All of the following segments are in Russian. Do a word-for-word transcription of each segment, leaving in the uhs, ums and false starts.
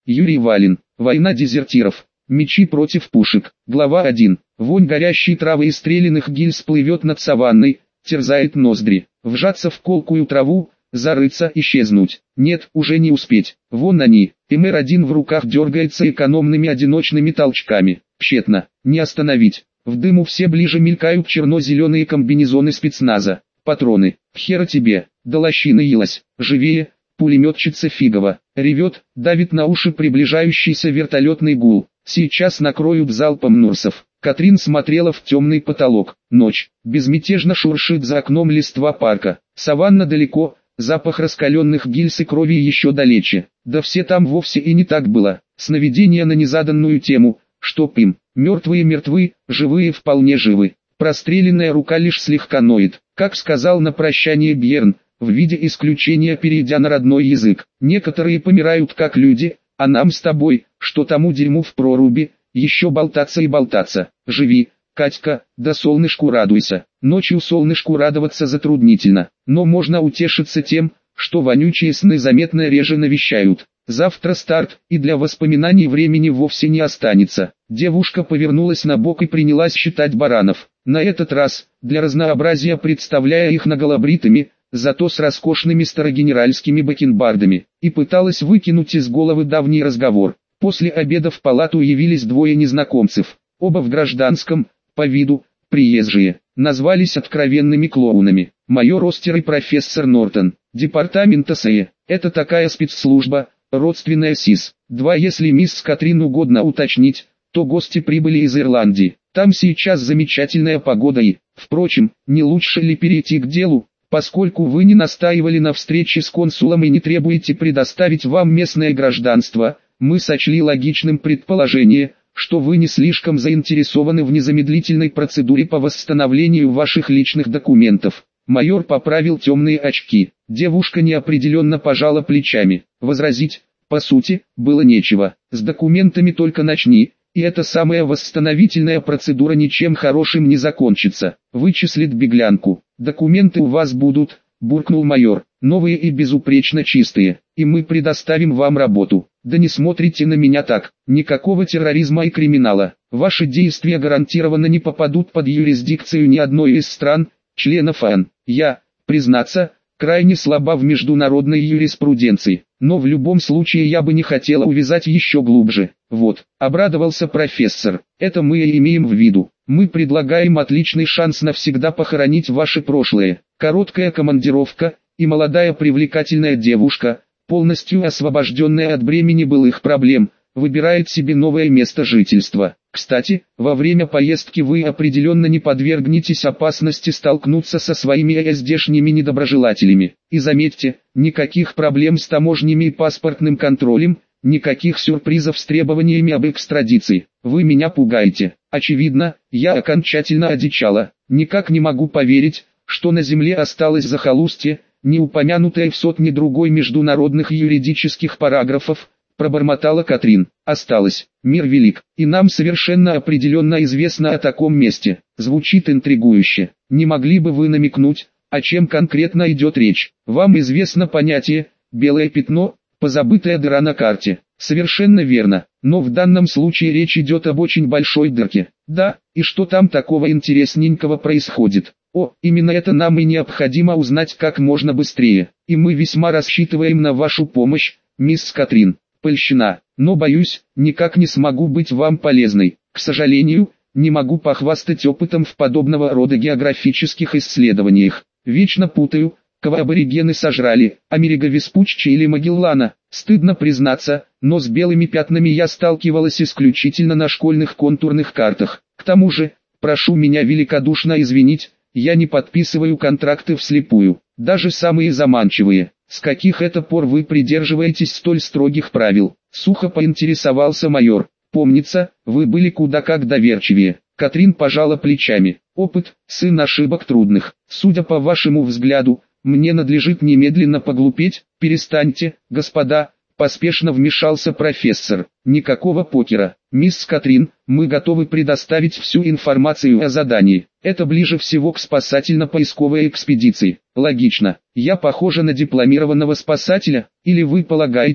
Юрий Валин. Война дезертиров. Мечи против пушек. Глава один. Вонь горящей травы и стрелянных гильз плывет над саванной, терзает ноздри. Вжаться в колкую траву, зарыться, исчезнуть. Нет, уже не успеть. Вон они. эм эр один в руках дергается экономными одиночными толчками. Тщетно. Не остановить. В дыму все ближе мелькают черно-зеленые комбинезоны спецназа. Патроны. Хера тебе. Да лощина елась. Живее. Пулеметчица Фигова. Ревет, давит на уши приближающийся вертолетный гул. Сейчас накроют залпом Нурсов. Катрин смотрела в темный потолок. Ночь. Безмятежно шуршит за окном листва парка. Саванна далеко, запах раскаленных гильз и крови еще далече. Да все там вовсе и не так было. Сновидение на незаданную тему. Чтоб им. Мертвые мертвы, живые вполне живы. Простреленная рука лишь слегка ноет. Как сказал на прощание Бьерн, в виде исключения перейдя на родной язык. Некоторые помирают как люди, а нам с тобой, что тому дерьму в проруби, еще болтаться и болтаться. Живи, Катька, да солнышку радуйся. Ночью солнышку радоваться затруднительно, но можно утешиться тем, что вонючие сны заметно реже навещают. Завтра старт, и для воспоминаний времени вовсе не останется. Девушка повернулась на бок и принялась считать баранов. На этот раз, для разнообразия представляя их наголобритыми, зато с роскошными старогенеральскими бакенбардами, и пыталась выкинуть из головы давний разговор. После обеда в палату явились двое незнакомцев, оба в гражданском, по виду, приезжие, назвались откровенными клоунами. Майор Остер и профессор Нортон, департамента СЭ, это такая спецслужба, родственная СИС. Два, если мисс Катрин угодно уточнить, то гости прибыли из Ирландии. Там сейчас замечательная погода и, впрочем, не лучше ли перейти к делу? Поскольку вы не настаивали на встрече с консулом и не требуете предоставить вам местное гражданство, мы сочли логичным предположение, что вы не слишком заинтересованы в незамедлительной процедуре по восстановлению ваших личных документов. Майор поправил темные очки. Девушка неопределенно пожала плечами. Возразить, по сути, было нечего. С документами только начни, и эта самая восстановительная процедура ничем хорошим не закончится. Вычислит беглянку. Документы у вас будут, буркнул майор, новые и безупречно чистые, и мы предоставим вам работу. Да не смотрите на меня так, никакого терроризма и криминала. Ваши действия гарантированно не попадут под юрисдикцию ни одной из стран, членов ООН. Я, признаться, крайне слаба в международной юриспруденции, но в любом случае я бы не хотела увязать еще глубже. Вот, обрадовался профессор, это мы и имеем в виду. Мы предлагаем отличный шанс навсегда похоронить ваше прошлое. Короткая командировка, и молодая привлекательная девушка, полностью освобожденная от бремени былых проблем, выбирает себе новое место жительства. Кстати, во время поездки вы определенно не подвергнетесь опасности столкнуться со своими здешними недоброжелателями. И заметьте, никаких проблем с таможнями и паспортным контролем, никаких сюрпризов с требованиями об экстрадиции. Вы меня пугаете. Очевидно, я окончательно одичала. Никак не могу поверить, что на земле осталось захолустье, не упомянутое в сотне другой международных юридических параграфов, пробормотала Катрин. Осталось. Мир велик, и нам совершенно определенно известно о таком месте. Звучит интригующе. Не могли бы вы намекнуть, о чем конкретно идет речь? Вам известно понятие «белое пятно», позабытая дыра на карте. Совершенно верно, но в данном случае речь идет об очень большой дырке. Да, и что там такого интересненького происходит? О, именно это нам и необходимо узнать как можно быстрее. И мы весьма рассчитываем на вашу помощь, мисс Катрин. Польщена, но боюсь, никак не смогу быть вам полезной. К сожалению, не могу похвастать опытом в подобного рода географических исследованиях. Вечно путаю, кого аборигены сожрали, Америго Веспуччи или Магеллана. Стыдно признаться, но с белыми пятнами я сталкивалась исключительно на школьных контурных картах. К тому же, прошу меня великодушно извинить, я не подписываю контракты вслепую, даже самые заманчивые. С каких это пор вы придерживаетесь столь строгих правил? Сухо поинтересовался майор. Помнится, вы были куда как доверчивее. Катрин пожала плечами. Опыт, сын ошибок трудных. Судя по вашему взгляду, мне надлежит немедленно поглупеть. Перестаньте, господа, поспешно вмешался профессор. Никакого покера. Мисс Катрин, мы готовы предоставить всю информацию о задании. Это ближе всего к спасательно-поисковой экспедиции. Логично. Я похожа на дипломированного спасателя, или вы полагаете,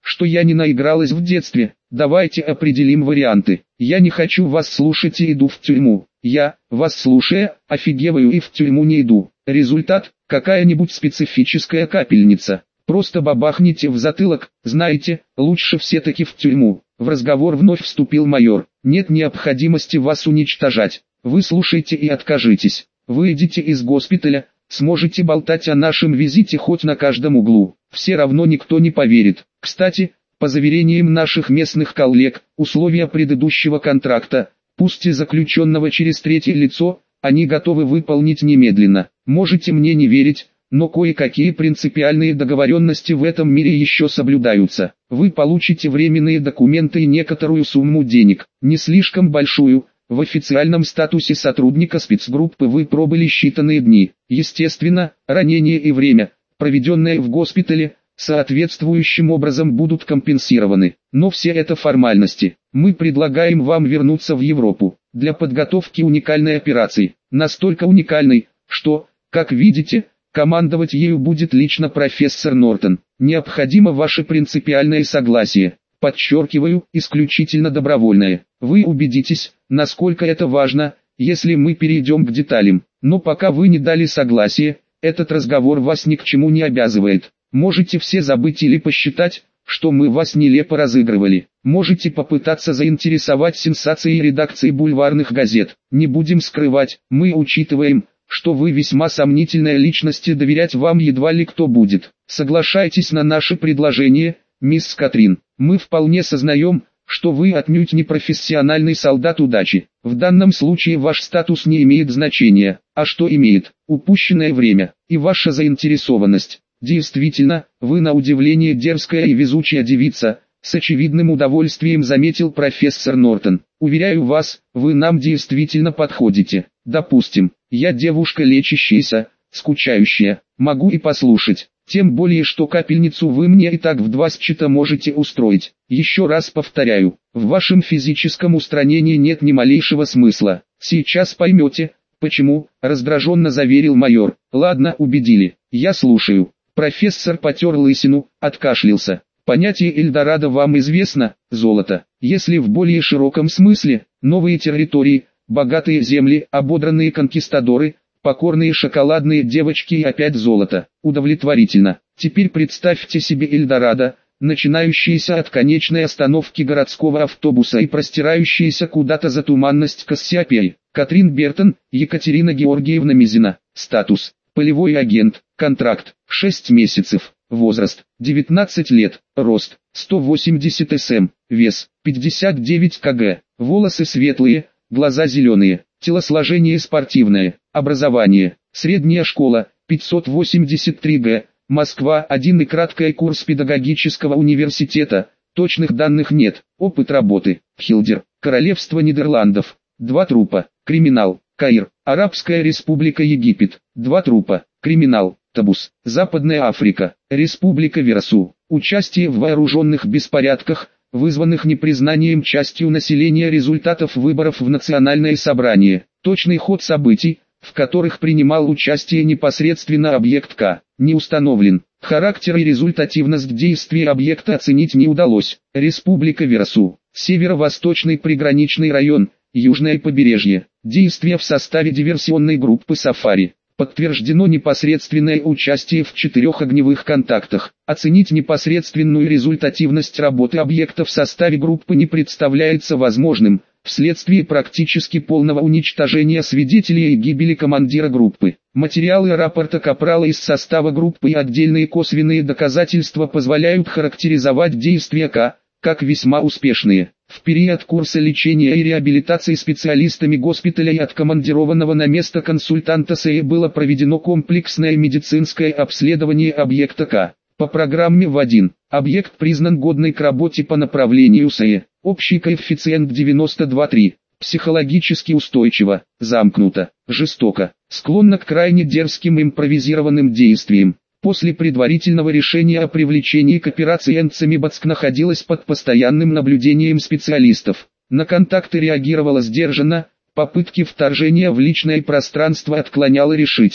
что я не наигралась в детстве. Давайте определим варианты. Я не хочу вас слушать и иду в тюрьму. Я, вас слушая, офигеваю и в тюрьму не иду. Результат – какая-нибудь специфическая капельница. Просто бабахните в затылок, знаете, лучше все-таки в тюрьму. В разговор вновь вступил майор. Нет необходимости вас уничтожать. Вы слушайте и откажитесь. Выйдите из госпиталя, сможете болтать о нашем визите хоть на каждом углу. Все равно никто не поверит. Кстати, по заверениям наших местных коллег, условия предыдущего контракта, пусть и заключенного через третье лицо, они готовы выполнить немедленно. Можете мне не верить, но кое-какие принципиальные договоренности в этом мире еще соблюдаются. Вы получите временные документы и некоторую сумму денег, не слишком большую. В официальном статусе сотрудника спецгруппы вы пробыли считанные дни. Естественно, ранение и время, проведенное в госпитале, соответствующим образом будут компенсированы. Но все это формальности. Мы предлагаем вам вернуться в Европу для подготовки уникальной операции. Настолько уникальной, что, как видите, командовать ею будет лично профессор Нортон. Необходимо ваше принципиальное согласие. Подчеркиваю, исключительно добровольное. Вы убедитесь, насколько это важно, если мы перейдем к деталям. Но пока вы не дали согласие, этот разговор вас ни к чему не обязывает. Можете все забыть или посчитать, что мы вас нелепо разыгрывали. Можете попытаться заинтересовать сенсацией редакции бульварных газет. Не будем скрывать, мы учитываем, что вы весьма сомнительная личность и доверять вам едва ли кто будет. Соглашайтесь на наше предложение, мисс Катрин. Мы вполне сознаем, что вы отнюдь не профессиональный солдат удачи. В данном случае ваш статус не имеет значения. А что имеет? Упущенное время и ваша заинтересованность. Действительно, вы на удивление дерзкая и везучая девица, с очевидным удовольствием заметил профессор Нортон. Уверяю вас, вы нам действительно подходите. Допустим, я девушка лечащаяся, скучающая, могу и послушать. Тем более, что капельницу вы мне и так в два счета можете устроить. Еще раз повторяю, в вашем физическом устранении нет ни малейшего смысла. Сейчас поймете, почему, раздраженно заверил майор. Ладно, убедили, я слушаю. Профессор потер лысину, откашлялся. Понятие Эльдорадо вам известно, золото. Если в более широком смысле, новые территории, богатые земли, ободранные конкистадоры, покорные шоколадные девочки и опять золото. Удовлетворительно. Теперь представьте себе Эльдорадо, начинающиеся от конечной остановки городского автобуса и простирающиеся куда-то за туманность Кассиопеи. Катрин Бертон, Екатерина Георгиевна Мизина. Статус: полевой агент. Контракт: шесть месяцев. Возраст: девятнадцать лет. Рост: сто восемьдесят сантиметров. Вес: пятьдесят девять килограммов. Волосы светлые, глаза зеленые. Телосложение спортивное. Образование: средняя школа, пятьсот восемьдесят три гэ, Москва один и краткий курс педагогического университета, точных данных нет. Опыт работы: Хилдер, Королевство Нидерландов, два трупа. Криминал: Каир, Арабская Республика Египет, два трупа. Криминал: Табус, Западная Африка, Республика Версу. Участие в вооруженных беспорядках, вызванных непризнанием частью населения результатов выборов в Национальное собрание. Точный ход событий, в которых принимал участие непосредственно объект К, не установлен. Характер и результативность действий объекта оценить не удалось. Республика Версу, северо-восточный приграничный район, южное побережье. Действия в составе диверсионной группы «Сафари». Подтверждено непосредственное участие в четырех огневых контактах. Оценить непосредственную результативность работы объекта в составе группы не представляется возможным, вследствие практически полного уничтожения свидетелей и гибели командира группы. Материалы рапорта Капрала из состава группы и отдельные косвенные доказательства позволяют характеризовать действия К как весьма успешные. В период курса лечения и реабилитации специалистами госпиталя и откомандированного на место консультанта СЭ было проведено комплексное медицинское обследование объекта К. По программе В один, объект признан годный к работе по направлению СЭ. Общий коэффициент девяносто два целых три десятых. Психологически устойчиво, замкнуто, жестоко, склонна к крайне дерзким импровизированным действиям. После предварительного решения о привлечении к операции Энцемибацк находилась под постоянным наблюдением специалистов. На контакты реагировала сдержанно, попытки вторжения в личное пространство отклоняла решительно.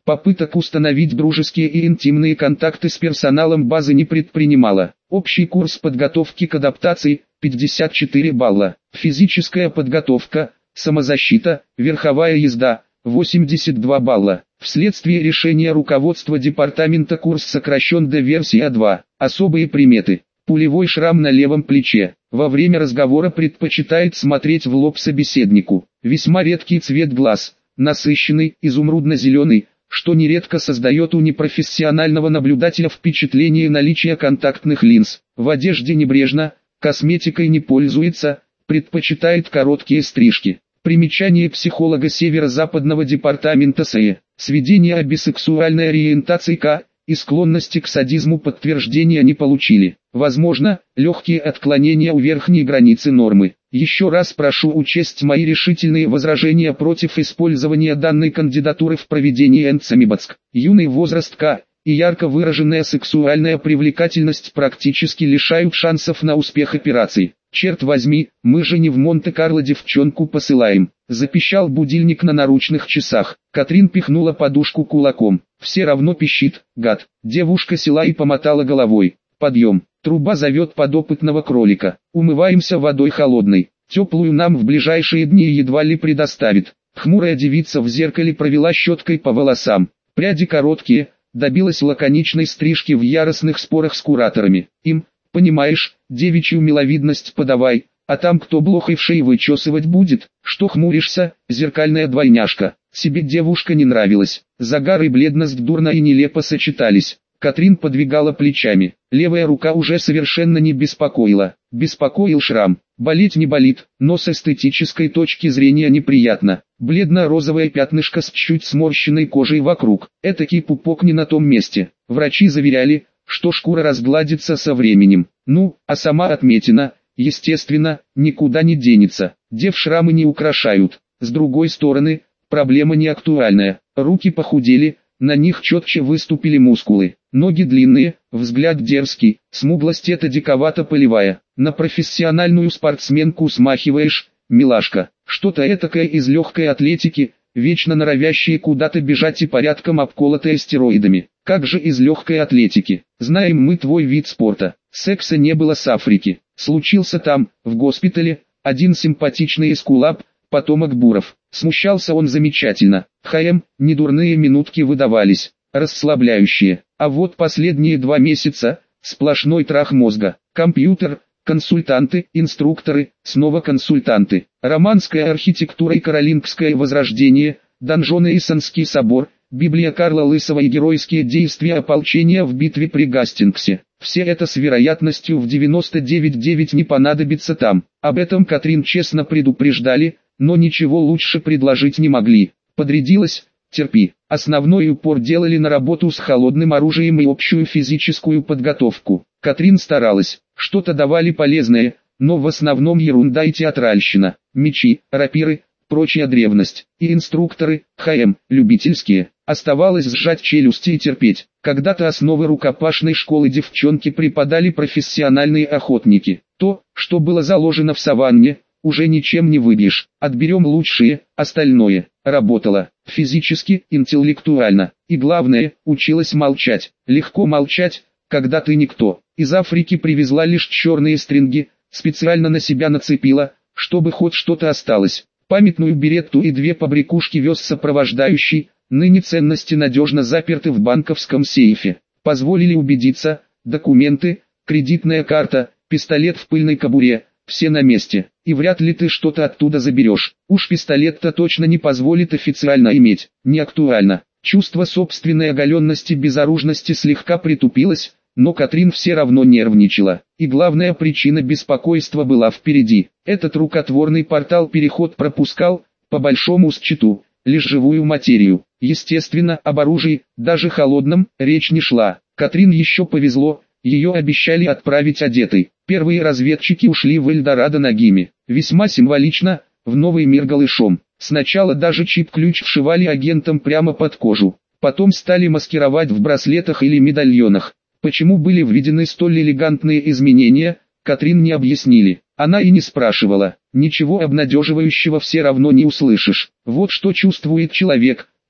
Попыток установить дружеские и интимные контакты с персоналом базы не предпринимала. Общий курс подготовки к адаптации – пятьдесят четыре балла. Физическая подготовка, самозащита, верховая езда – восемьдесят два балла. Вследствие решения руководства департамента курс сокращен до версии А два. Особые приметы. Пулевой шрам на левом плече. Во время разговора предпочитает смотреть в лоб собеседнику. Весьма редкий цвет глаз, насыщенный, изумрудно-зеленый, что нередко создает у непрофессионального наблюдателя впечатление наличия контактных линз. В одежде небрежно, косметикой не пользуется, предпочитает короткие стрижки. Примечание психолога Северо-Западного департамента СЭ. Сведения о бисексуальной ориентации К и склонности к садизму подтверждения не получили. Возможно, легкие отклонения у верхней границы нормы. Еще раз прошу учесть мои решительные возражения против использования данной кандидатуры в проведении НЦМИБАЦК. Юный возраст К и ярко выраженная сексуальная привлекательность практически лишают шансов на успех операции. «Черт возьми, мы же не в Монте-Карло девчонку посылаем», — запищал будильник на наручных часах. Катрин пихнула подушку кулаком. «Все равно пищит, гад». Девушка села и помотала головой. «Подъем, труба зовет подопытного кролика. Умываемся водой холодной. Теплую нам в ближайшие дни едва ли предоставит». Хмурая девица в зеркале провела щеткой по волосам. Пряди короткие, добилась лаконичной стрижки в яростных спорах с кураторами. Им, понимаешь, девичью миловидность подавай, а там кто блохой в шее вычесывать будет? Что хмуришься, зеркальная двойняшка? Себе девушка не нравилась. Загар и бледность дурно и нелепо сочетались. Катрин подвигала плечами. Левая рука уже совершенно не беспокоила. Беспокоил шрам. Болеть не болит, но с эстетической точки зрения неприятно. Бледно-розовое пятнышко с чуть сморщенной кожей вокруг. Этакий пупок не на том месте. Врачи заверяли, что шкура разгладится со временем. Ну, а сама отметина, естественно, никуда не денется. Дев шрамы не украшают. С другой стороны, проблема не актуальная. Руки похудели, на них четче выступили мускулы. Ноги длинные, взгляд дерзкий, смуглость эта диковато-полевая. На профессиональную спортсменку смахиваешь, милашка. Что-то этакое из легкой атлетики, вечно норовящие куда-то бежать и порядком обколотые стероидами. Как же из легкой атлетики? Знаем мы твой вид спорта. Секса не было с Африки. Случился там, в госпитале, один симпатичный эскулап, потомок буров. Смущался он замечательно. ХМ, недурные минутки выдавались, расслабляющие. А вот последние два месяца, сплошной трах мозга. Компьютер, консультанты, инструкторы, снова консультанты. Романская архитектура и каролингское возрождение, донжоны и Исонский собор, Библия Карла Лысого и геройские действия ополчения в битве при Гастингсе. Все это с вероятностью в девяносто девять целых девять десятых не понадобится там. Об этом Катрин честно предупреждали, но ничего лучше предложить не могли. Подрядилась, терпи. Основной упор делали на работу с холодным оружием и общую физическую подготовку. Катрин старалась, что-то давали полезное, но в основном ерунда и театральщина. Мечи, рапиры, прочая древность. И инструкторы, ХМ, любительские. Оставалось сжать челюсти и терпеть. Когда-то основы рукопашной школы девчонки преподали профессиональные охотники. То, что было заложено в саванне, уже ничем не выбьешь. Отберем лучшие, остальное. Работала. Физически, интеллектуально. И главное, училась молчать. Легко молчать, когда ты никто. Из Африки привезла лишь черные стринги, специально на себя нацепила, чтобы хоть что-то осталось. Памятную беретту и две побрякушки вез сопровождающий, ныне ценности надежно заперты в банковском сейфе. Позволили убедиться, документы, кредитная карта, пистолет в пыльной кобуре, все на месте. И вряд ли ты что-то оттуда заберешь. Уж пистолет-то точно не позволит официально иметь. Не актуально. Чувство собственной оголенности, безоружности слегка притупилось, но Катрин все равно нервничала. И главная причина беспокойства была впереди. Этот рукотворный портал переход пропускал, по большому счету, лишь живую материю. Естественно, об оружии, даже холодном, речь не шла. Катрин еще повезло, ее обещали отправить одетой. Первые разведчики ушли в Эльдорадо нагими. Весьма символично, в новый мир голышом. Сначала даже чип-ключ вшивали агентам прямо под кожу. Потом стали маскировать в браслетах или медальонах. Почему были введены столь элегантные изменения, Катрин не объяснили. Она и не спрашивала. Ничего обнадеживающего все равно не услышишь. Вот что чувствует человек,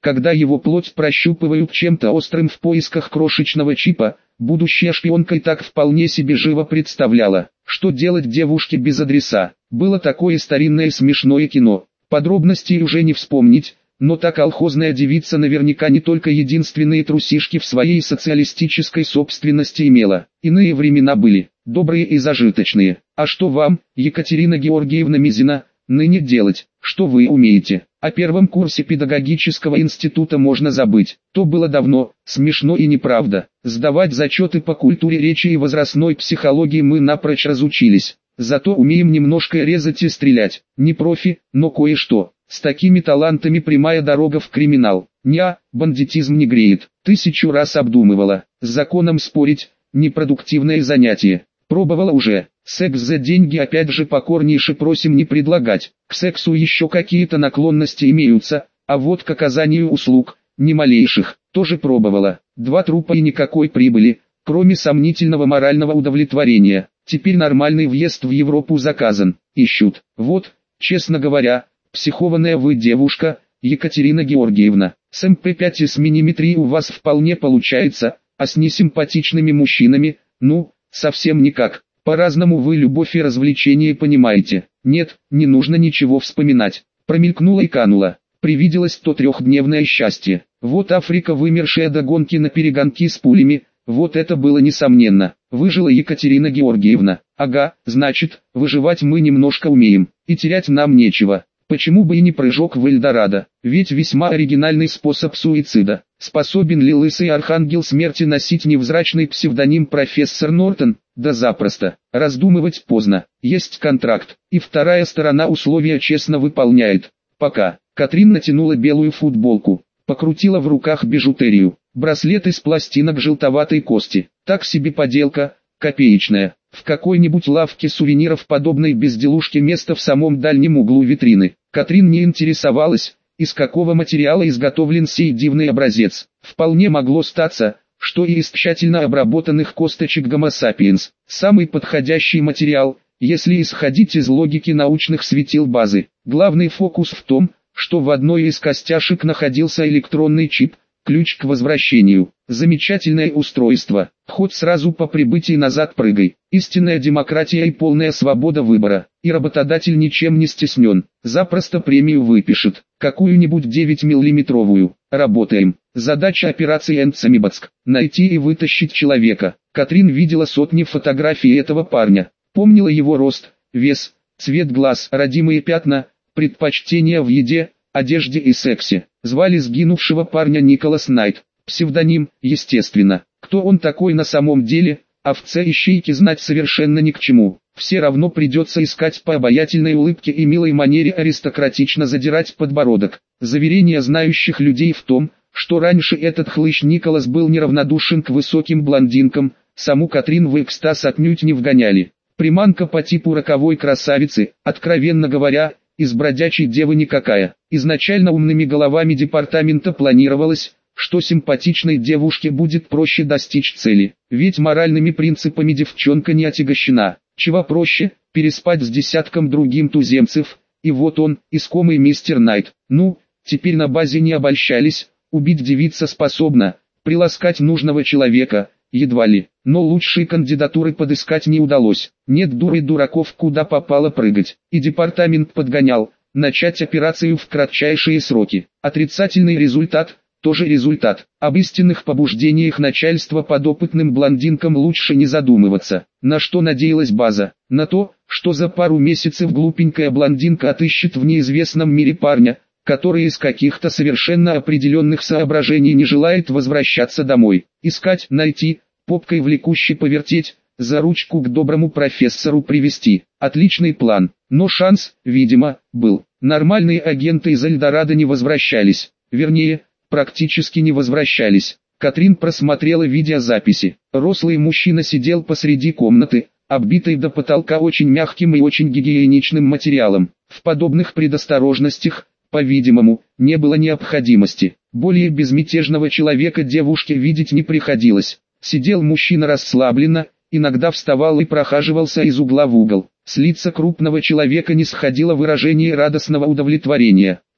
когда его плоть прощупывают чем-то острым в поисках крошечного чипа, будущая шпионка и так вполне себе живо представляла, что делать девушке без адреса. Было такое старинное смешное кино, подробностей уже не вспомнить, но та колхозная девица наверняка не только единственные трусишки в своей социалистической собственности имела. Иные времена были, добрые и зажиточные. А что вам, Екатерина Георгиевна Мизина, ныне делать? Что вы умеете? О первом курсе педагогического института можно забыть. То было давно, смешно и неправда. Сдавать зачеты по культуре речи и возрастной психологии мы напрочь разучились. Зато умеем немножко резать и стрелять. Не профи, но кое-что. С такими талантами прямая дорога в криминал. Ня, бандитизм не греет. Тысячу раз обдумывала. С законом спорить – непродуктивное занятие. Пробовала уже. Секс за деньги опять же покорнейше просим не предлагать. К сексу еще какие-то наклонности имеются, а вот к оказанию услуг, ни малейших, тоже пробовала. Два трупа и никакой прибыли, кроме сомнительного морального удовлетворения. Теперь нормальный въезд в Европу заказан. Ищут. Вот, честно говоря, психованная вы девушка, Екатерина Георгиевна. С эм пэ пять и с миниметрией у вас вполне получается, а с несимпатичными мужчинами, ну, совсем никак. По-разному вы любовь и развлечение понимаете. Нет, не нужно ничего вспоминать. Промелькнула и канула. Привиделось то трехдневное счастье. Вот Африка, вымершая до гонки на перегонки с пулями. Вот это было несомненно. Выжила Екатерина Георгиевна. Ага, значит, выживать мы немножко умеем. И терять нам нечего. Почему бы и не прыжок в Эльдорадо? Ведь весьма оригинальный способ суицида. Способен ли лысый архангел смерти носить невзрачный псевдоним профессор Нортон? Да запросто. Раздумывать поздно. Есть контракт. И вторая сторона условия честно выполняет. Пока. Катрин натянула белую футболку. Покрутила в руках бижутерию. Браслет из пластинок желтоватой кости. Так себе поделка, копеечная. В какой-нибудь лавке сувениров подобной безделушке место в самом дальнем углу витрины. Катрин не интересовалась, из какого материала изготовлен сей дивный образец. Вполне могло статься, что и из тщательно обработанных косточек Homo sapiens. Самый подходящий материал, если исходить из логики научных светил базы. Главный фокус в том, что в одной из костяшек находился электронный чип, ключ к возвращению. Замечательное устройство. Хоть сразу по прибытии назад прыгай. Истинная демократия и полная свобода выбора. И работодатель ничем не стеснен. Запросто премию выпишет. Какую-нибудь девять миллиметровую. Работаем. Задача операции Энцамибацк. Найти и вытащить человека. Катрин видела сотни фотографий этого парня. Помнила его рост, вес, цвет глаз, родимые пятна, предпочтения в еде, одежде и сексе. Звали сгинувшего парня Николас Найт. Псевдоним, естественно. Кто он такой на самом деле, овце ищейки знать совершенно ни к чему. Все равно придется искать по обаятельной улыбке и милой манере аристократично задирать подбородок. Заверения знающих людей в том, что раньше этот хлыщ Николас был неравнодушен к высоким блондинкам, саму Катрин в экстаз отнюдь не вгоняли. Приманка по типу роковой красавицы, откровенно говоря, из бродячей девы никакая. Изначально умными головами департамента планировалось, что симпатичной девушке будет проще достичь цели, ведь моральными принципами девчонка не отягощена. Чего проще, переспать с десятком другим туземцев, и вот он, искомый мистер Найт. Ну, теперь на базе не обольщались, убить девица способна, приласкать нужного человека, едва ли, но лучшие кандидатуры подыскать не удалось. Нет дур и дураков куда попало прыгать, и департамент подгонял, начать операцию в кратчайшие сроки. Отрицательный результат – тоже результат. Об истинных побуждениях начальства подопытным блондинкам лучше не задумываться. На что надеялась база? На то, что за пару месяцев глупенькая блондинка отыщет в неизвестном мире парня, который из каких-то совершенно определенных соображений не желает возвращаться домой. Искать, найти, попкой влекуще повертеть, за ручку к доброму профессору привести. Отличный план, но шанс, видимо, был. Нормальные агенты из Эльдорадо не возвращались. Вернее, практически не возвращались. Катрин просмотрела видеозаписи. Рослый мужчина сидел посреди комнаты, оббитой до потолка очень мягким и очень гигиеничным материалом. В подобных предосторожностях, по-видимому, не было необходимости. Более безмятежного человека девушке видеть не приходилось. Сидел мужчина расслабленно, иногда вставал и прохаживался из угла в угол. С лица крупного человека не сходило выражение радостного удовлетворения.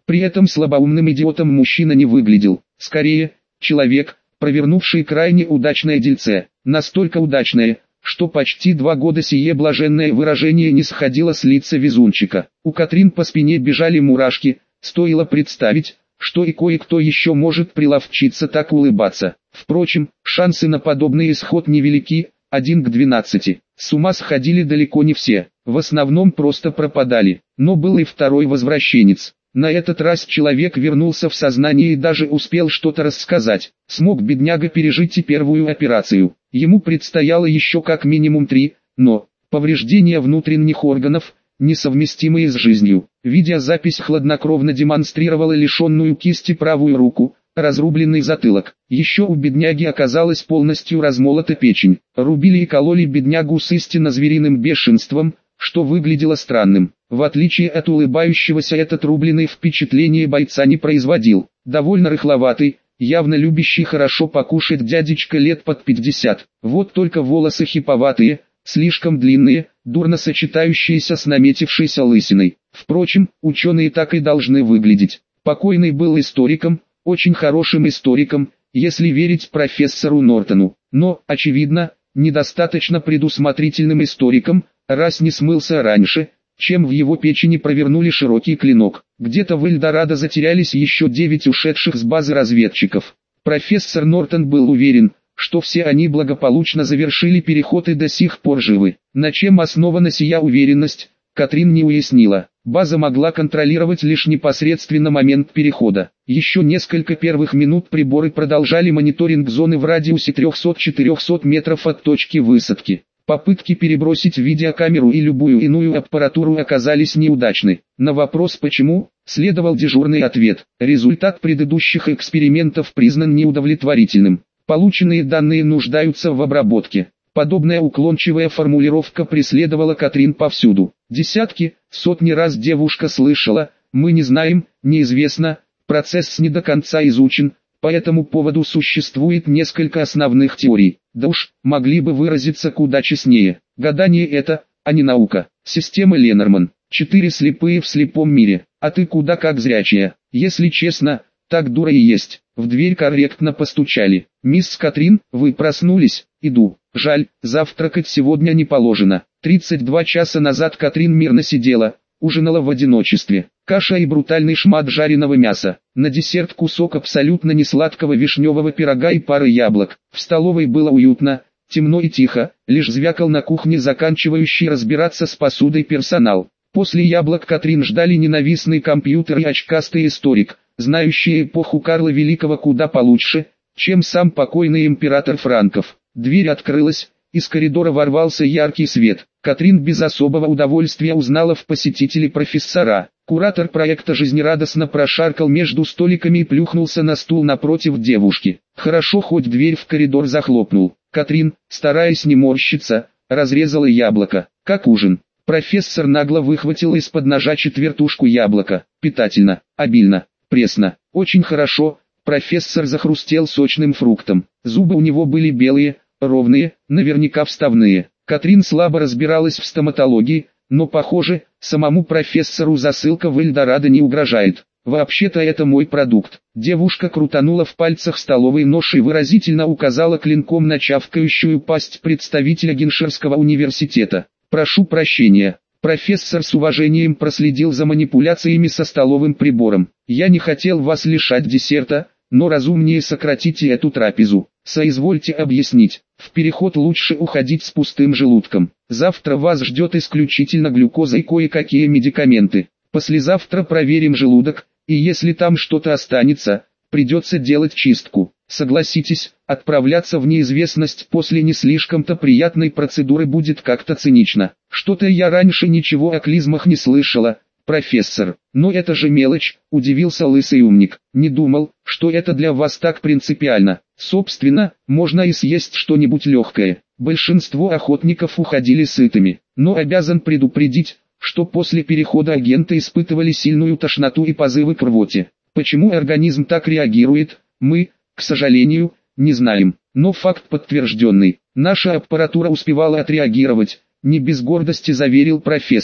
При этом слабоумным идиотом мужчина не выглядел. Скорее, человек, провернувший крайне удачное дельце. Настолько удачное, что почти два года сие блаженное выражение не сходило с лица везунчика. У Катрин по спине бежали мурашки, стоило представить, что и кое-кто еще может приловчиться так улыбаться. Впрочем, шансы на подобный исход невелики, один к двенадцати. С ума сходили далеко не все, в основном просто пропадали. Но был и второй возвращенец. На этот раз человек вернулся в сознание и даже успел что-то рассказать. Смог бедняга пережить и первую операцию. Ему предстояло еще как минимум три, но повреждения внутренних органов, несовместимые с жизнью. Видеозапись хладнокровно демонстрировала лишенную кисти правую руку, разрубленный затылок. Еще у бедняги оказалась полностью размолота печень. Рубили и кололи беднягу с истинно звериным бешенством, что выглядело странным. В отличие от улыбающегося, этот рубленый впечатление бойца не производил. Довольно рыхловатый, явно любящий хорошо покушать дядечка лет под пятьдесят. Вот только волосы хиповатые, слишком длинные, дурно сочетающиеся с наметившейся лысиной. Впрочем, ученые так и должны выглядеть. Покойный был историком, очень хорошим историком, если верить профессору Нортону. Но, очевидно, недостаточно предусмотрительным историком, раз не смылся раньше, чем в его печени провернули широкий клинок. Где-то в Эльдорадо затерялись еще девять ушедших с базы разведчиков. Профессор Нортон был уверен, что все они благополучно завершили переход и до сих пор живы. На чем основана сия уверенность, Катрин не уяснила. База могла контролировать лишь непосредственно момент перехода. Еще несколько первых минут приборы продолжали мониторинг зоны в радиусе триста-четыреста метров от точки высадки. Попытки перебросить видеокамеру и любую иную аппаратуру оказались неудачны. На вопрос «почему?» следовал дежурный ответ. Результат предыдущих экспериментов признан неудовлетворительным. Полученные данные нуждаются в обработке. Подобная уклончивая формулировка преследовала Катрин повсюду. Десятки, сотни раз девушка слышала: «Мы не знаем, неизвестно, процесс не до конца изучен, по этому поводу существует несколько основных теорий». Да уж, могли бы выразиться куда честнее. Гадание это, а не наука. Система Ленорман. Четыре слепые в слепом мире. А ты куда как зрячая. Если честно, так дура и есть. В дверь корректно постучали. «Мисс Катрин, вы проснулись?» «Иду. Жаль, завтракать сегодня не положено». тридцать два часа назад Катрин мирно сидела, ужинала в одиночестве. Каша и брутальный шмат жареного мяса. На десерт кусок абсолютно несладкого вишневого пирога и пара яблок. В столовой было уютно, темно и тихо, лишь звякал на кухне заканчивающий разбираться с посудой персонал. После яблок Катрин ждали ненавистный компьютер и очкастый историк, знающий эпоху Карла Великого куда получше, чем сам покойный император франков. Дверь открылась, из коридора ворвался яркий свет. Катрин без особого удовольствия узнала в посетителе профессора. Куратор проекта жизнерадостно прошаркал между столиками и плюхнулся на стул напротив девушки. Хорошо хоть дверь в коридор захлопнул. Катрин, стараясь не морщиться, разрезала яблоко. Как ужин. Профессор нагло выхватил из-под ножа четвертушку яблока. Питательно, обильно, пресно. Очень хорошо. Профессор захрустел сочным фруктом. Зубы у него были белые, ровные, наверняка вставные. Катрин слабо разбиралась в стоматологии, но, похоже, самому профессору засылка в Эльдорадо не угрожает. «Вообще-то это мой продукт». Девушка крутанула в пальцах столовый нож и выразительно указала клинком на чавкающую пасть представителя Геншерского университета. «Прошу прощения». Профессор с уважением проследил за манипуляциями со столовым прибором. «Я не хотел вас лишать десерта, но разумнее сократите эту трапезу. Соизвольте объяснить. В переход лучше уходить с пустым желудком. Завтра вас ждет исключительно глюкоза и кое-какие медикаменты. Послезавтра проверим желудок, и если там что-то останется, придется делать чистку. Согласитесь, отправляться в неизвестность после не слишком-то приятной процедуры будет как-то цинично. Что-то я раньше ничего о клизмах не слышала, профессор. Но это же мелочь, удивился лысый умник. Не думал, что это для вас так принципиально. Собственно, можно и съесть что-нибудь легкое. Большинство охотников уходили сытыми. Но обязан предупредить, что после перехода агенты испытывали сильную тошноту и позывы к рвоте. Почему организм так реагирует, мы, к сожалению, не знаем. Но факт подтвержденный. Наша аппаратура успевала отреагировать, не без гордости заверил профессор.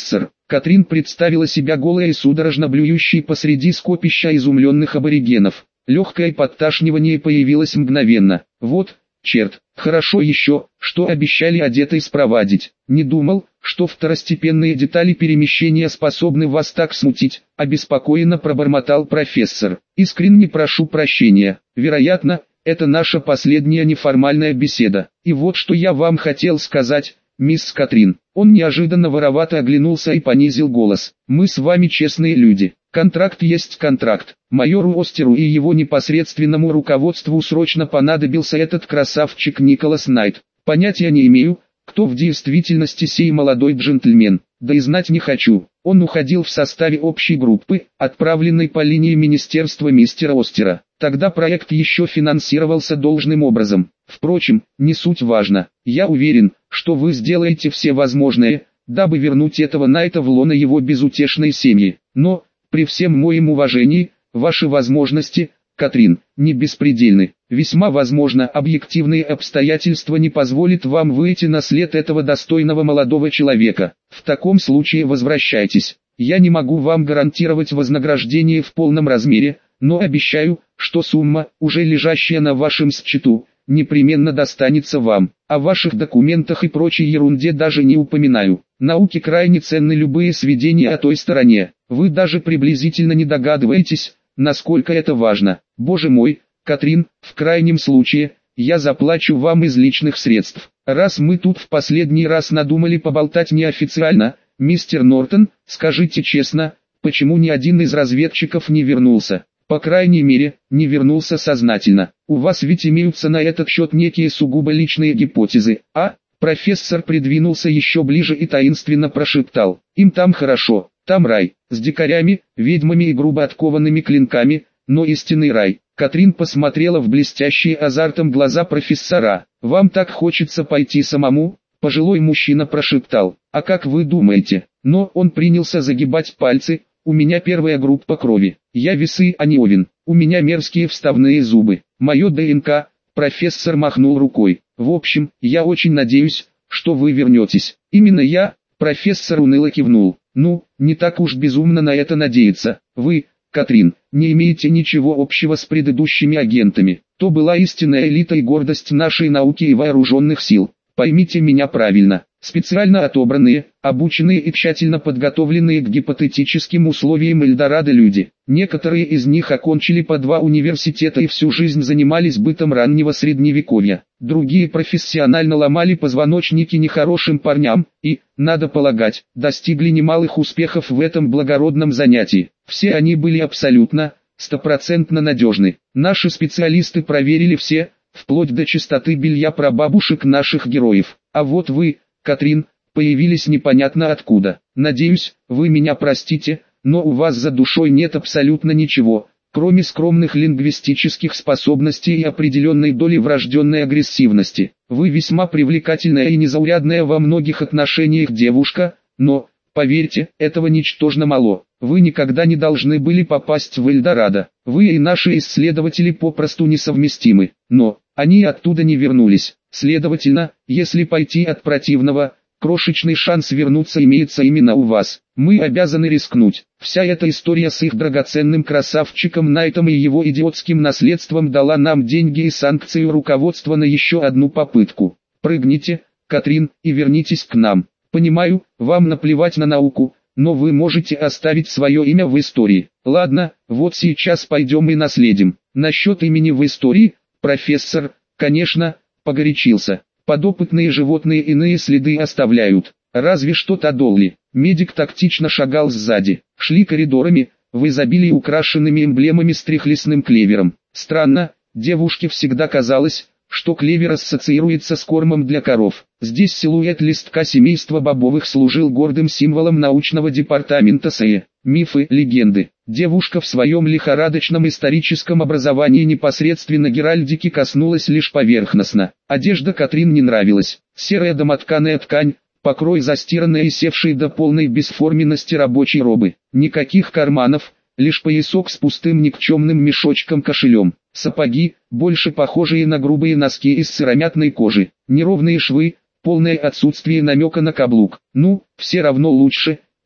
Катрин представила себя голой и судорожно блюющей посреди скопища изумленных аборигенов. Легкое подташнивание появилось мгновенно. Вот, черт, хорошо еще, что обещали одетой спровадить. Не думал, что второстепенные детали перемещения способны вас так смутить, обеспокоенно пробормотал профессор. Искренне прошу прощения. Вероятно, это наша последняя неформальная беседа. И вот что я вам хотел сказать, мисс Катрин. Он неожиданно воровато оглянулся и понизил голос. Мы с вами честные люди. Контракт есть контракт. Майору Остеру и его непосредственному руководству срочно понадобился этот красавчик Николас Найт. Понятия не имею, кто в действительности сей молодой джентльмен, да и знать не хочу. Он уходил в составе общей группы, отправленной по линии министерства мистера Остера. Тогда проект еще финансировался должным образом. Впрочем, не суть важно. Я уверен, что вы сделаете все возможное, дабы вернуть этого Найта в лоно его безутешной семьи. Но, при всем моем уважении, ваши возможности, Катрин, не беспредельны. Весьма возможно, объективные обстоятельства не позволят вам выйти на след этого достойного молодого человека. В таком случае возвращайтесь. Я не могу вам гарантировать вознаграждение в полном размере, но обещаю, что сумма, уже лежащая на вашем счету, непременно достанется вам. О ваших документах и прочей ерунде даже не упоминаю. Науке крайне ценны любые сведения о той стороне. Вы даже приблизительно не догадываетесь, насколько это важно. Боже мой, Катрин, в крайнем случае, я заплачу вам из личных средств. Раз мы тут в последний раз надумали поболтать неофициально, мистер Нортон, скажите честно, почему ни один из разведчиков не вернулся? По крайней мере, не вернулся сознательно. У вас ведь имеются на этот счет некие сугубо личные гипотезы, а? Профессор придвинулся еще ближе и таинственно прошептал. Им там хорошо, там рай, с дикарями, ведьмами и грубо откованными клинками, но истинный рай. Катрин посмотрела в блестящие азартом глаза профессора. «Вам так хочется пойти самому?» Пожилой мужчина прошептал. «А как вы думаете?» Но он принялся загибать пальцы. «У меня первая группа крови. Я весы, а не овен. У меня мерзкие вставные зубы. Мое ДНК». Профессор махнул рукой. «В общем, я очень надеюсь, что вы вернетесь». «Именно я?» Профессор уныло кивнул. «Ну, не так уж безумно на это надеяться. Вы, Катрин, не имеете ничего общего с предыдущими агентами. То была истинная элита и гордость нашей науки и вооруженных сил. Поймите меня правильно. Специально отобранные, обученные и тщательно подготовленные к гипотетическим условиям Эльдорадо люди. Некоторые из них окончили по два университета и всю жизнь занимались бытом раннего средневековья. Другие профессионально ломали позвоночники нехорошим парням и, надо полагать, достигли немалых успехов в этом благородном занятии. Все они были абсолютно, стопроцентно надежны. Наши специалисты проверили все, вплоть до чистоты белья прабабушек наших героев. А вот вы, Катрин, появились непонятно откуда. Надеюсь, вы меня простите, но у вас за душой нет абсолютно ничего, кроме скромных лингвистических способностей и определенной доли врожденной агрессивности. Вы весьма привлекательная и незаурядная во многих отношениях девушка, но, поверьте, этого ничтожно мало. Вы никогда не должны были попасть в Эльдорадо. Вы и наши исследователи попросту несовместимы, но они оттуда не вернулись. Следовательно, если пойти от противного, крошечный шанс вернуться имеется именно у вас. Мы обязаны рискнуть. Вся эта история с их драгоценным красавчиком Найтом и его идиотским наследством дала нам деньги и санкцию руководства на еще одну попытку. Прыгните, Катрин, и вернитесь к нам. Понимаю, вам наплевать на науку, но вы можете оставить свое имя в истории. Ладно, вот сейчас пойдем и наследим. Насчет имени в истории, профессор, конечно, погорячился. Подопытные животные иные следы оставляют. Разве что Тодолли. Медик тактично шагал сзади. Шли коридорами, в изобилии украшенными эмблемами с трехлистным клевером. Странно, девушке всегда казалось, что клевер ассоциируется с кормом для коров. Здесь силуэт листка семейства бобовых служил гордым символом научного департамента САЭ. Мифы, легенды. Девушка в своем лихорадочном историческом образовании непосредственно геральдики коснулась лишь поверхностно. Одежда Катрин не нравилась. Серая домотканая ткань, покрой застиранной и севшей до полной бесформенности рабочей робы. Никаких карманов, лишь поясок с пустым никчемным мешочком-кошелем. Сапоги, больше похожие на грубые носки из сыромятной кожи. Неровные швы, полное отсутствие намека на каблук. Ну, все равно лучше,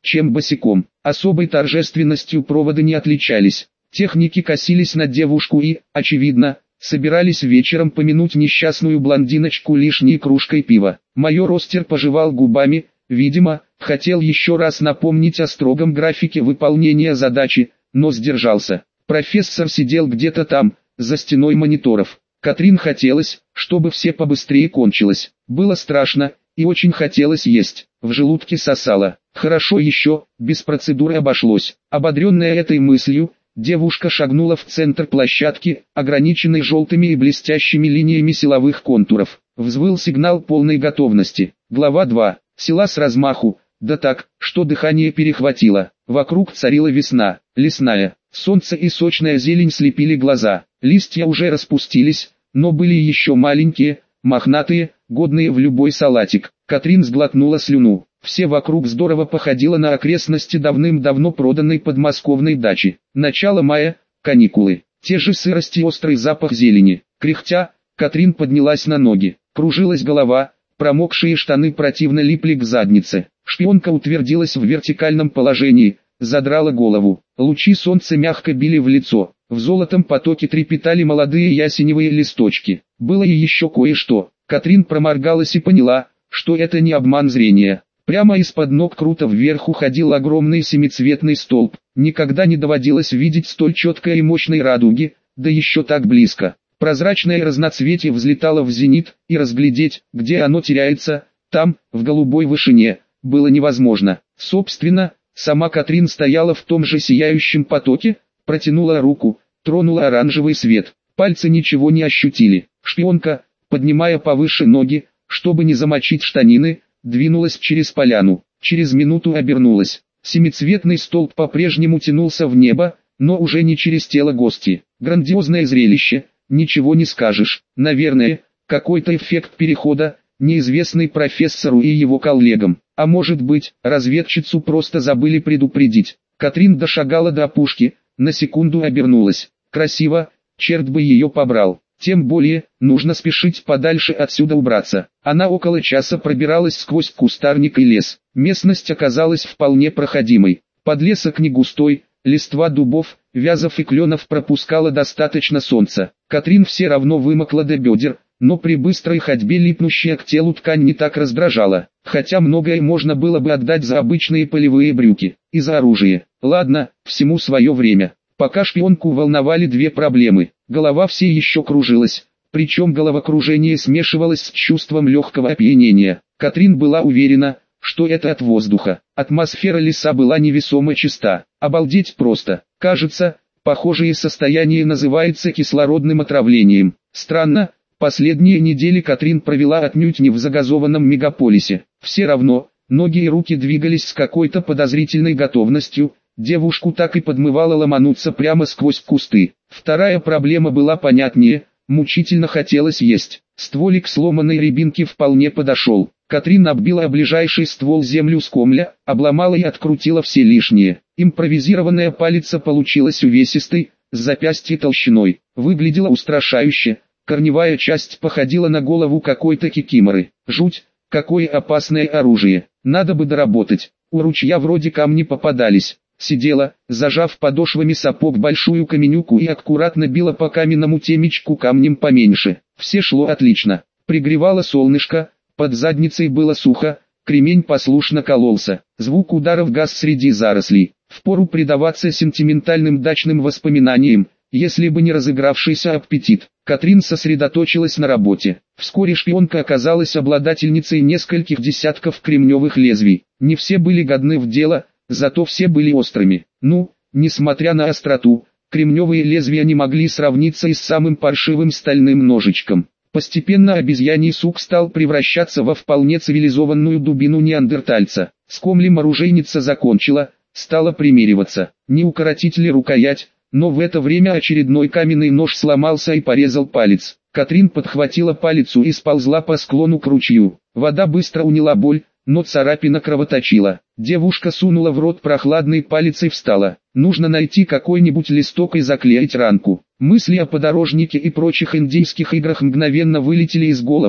чем босиком. Особой торжественностью проводы не отличались. Техники косились на девушку и, очевидно, собирались вечером помянуть несчастную блондиночку лишней кружкой пива. Майор Остер пожевал губами, видимо, хотел еще раз напомнить о строгом графике выполнения задачи, но сдержался. Профессор сидел где-то там, за стеной мониторов. Катрин хотелось, чтобы все побыстрее кончилось. Было страшно, и очень хотелось есть. В желудке сосало. Хорошо еще, без процедуры обошлось. Ободренная этой мыслью, девушка шагнула в центр площадки, ограниченной желтыми и блестящими линиями силовых контуров. Взвыл сигнал полной готовности. Глава два. Села с размаху, да так, что дыхание перехватило. Вокруг царила весна, лесная. Солнце и сочная зелень слепили глаза. Листья уже распустились, но были еще маленькие, мохнатые, годные в любой салатик. Катрин сглотнула слюну. Все вокруг здорово походило на окрестности давным-давно проданной подмосковной дачи. Начало мая, каникулы. Те же сырость и острый запах зелени. Кряхтя, Катрин поднялась на ноги. Кружилась голова, промокшие штаны противно липли к заднице. Шпионка утвердилась в вертикальном положении, задрала голову. Лучи солнца мягко били в лицо. В золотом потоке трепетали молодые ясеневые листочки. Было и еще кое-что. Катрин проморгалась и поняла, что это не обман зрения. Прямо из-под ног круто вверх уходил огромный семицветный столб. Никогда не доводилось видеть столь четкой и мощной радуги, да еще так близко. Прозрачное разноцветие взлетало в зенит, и разглядеть, где оно теряется, там, в голубой вышине, было невозможно. Собственно, сама Катрин стояла в том же сияющем потоке, протянула руку, тронула оранжевый свет. Пальцы ничего не ощутили. Шпионка, поднимая повыше ноги, чтобы не замочить штанины, двинулась через поляну. Через минуту обернулась. Семицветный столб по-прежнему тянулся в небо, но уже не через тело гости. Грандиозное зрелище, ничего не скажешь. Наверное, какой-то эффект перехода, неизвестный профессору и его коллегам. А может быть, разведчицу просто забыли предупредить. Катрин дошагала до опушки, на секунду обернулась. Красиво, черт бы ее побрал. Тем более, нужно спешить подальше отсюда убраться. Она около часа пробиралась сквозь кустарник и лес. Местность оказалась вполне проходимой. Подлесок не густой, листва дубов, вязов и кленов пропускала достаточно солнца. Катрин все равно вымокла до бедер, но при быстрой ходьбе липнущая к телу ткань не так раздражала. Хотя многое можно было бы отдать за обычные полевые брюки и за оружие. Ладно, всему свое время. Пока шпионку волновали две проблемы. Голова все еще кружилась, причем головокружение смешивалось с чувством легкого опьянения. Катрин была уверена, что это от воздуха. Атмосфера леса была невесомо чиста. Обалдеть просто. Кажется, похожее состояние называется кислородным отравлением. Странно, последние недели Катрин провела отнюдь не в загазованном мегаполисе. Все равно, ноги и руки двигались с какой-то подозрительной готовностью. Девушку так и подмывало ломануться прямо сквозь кусты. Вторая проблема была понятнее, мучительно хотелось есть. Стволик сломанной рябинки вполне подошел. Катрин оббила ближайший ствол землю с комля, обломала и открутила все лишние. Импровизированная палица получилась увесистой, с запястье толщиной. Выглядела устрашающе, корневая часть походила на голову какой-то кикиморы. Жуть, какое опасное оружие. Надо бы доработать. У ручья вроде камни попадались. Сидела, зажав подошвами сапог большую каменюку и аккуратно била по каменному темечку камнем поменьше. Все шло отлично. Пригревало солнышко, под задницей было сухо, кремень послушно кололся. Звук ударов гас среди зарослей. Впору предаваться сентиментальным дачным воспоминаниям, если бы не разыгравшийся аппетит. Катрин сосредоточилась на работе. Вскоре шпионка оказалась обладательницей нескольких десятков кремневых лезвий. Не все были годны в дело, зато все были острыми. Ну, несмотря на остроту, кремневые лезвия не могли сравниться и с самым паршивым стальным ножичком. Постепенно обезьяний сук стал превращаться во вполне цивилизованную дубину неандертальца. С комлем оружейница закончила, стала примериваться. Не укоротить ли рукоять, но в это время очередной каменный нож сломался и порезал палец. Катрин подхватила палицу и сползла по склону к ручью. Вода быстро уняла боль, но царапина кровоточила. Девушка сунула в рот прохладной палец и встала. Нужно найти какой-нибудь листок и заклеить ранку. Мысли о подорожнике и прочих индейских играх мгновенно вылетели из головы,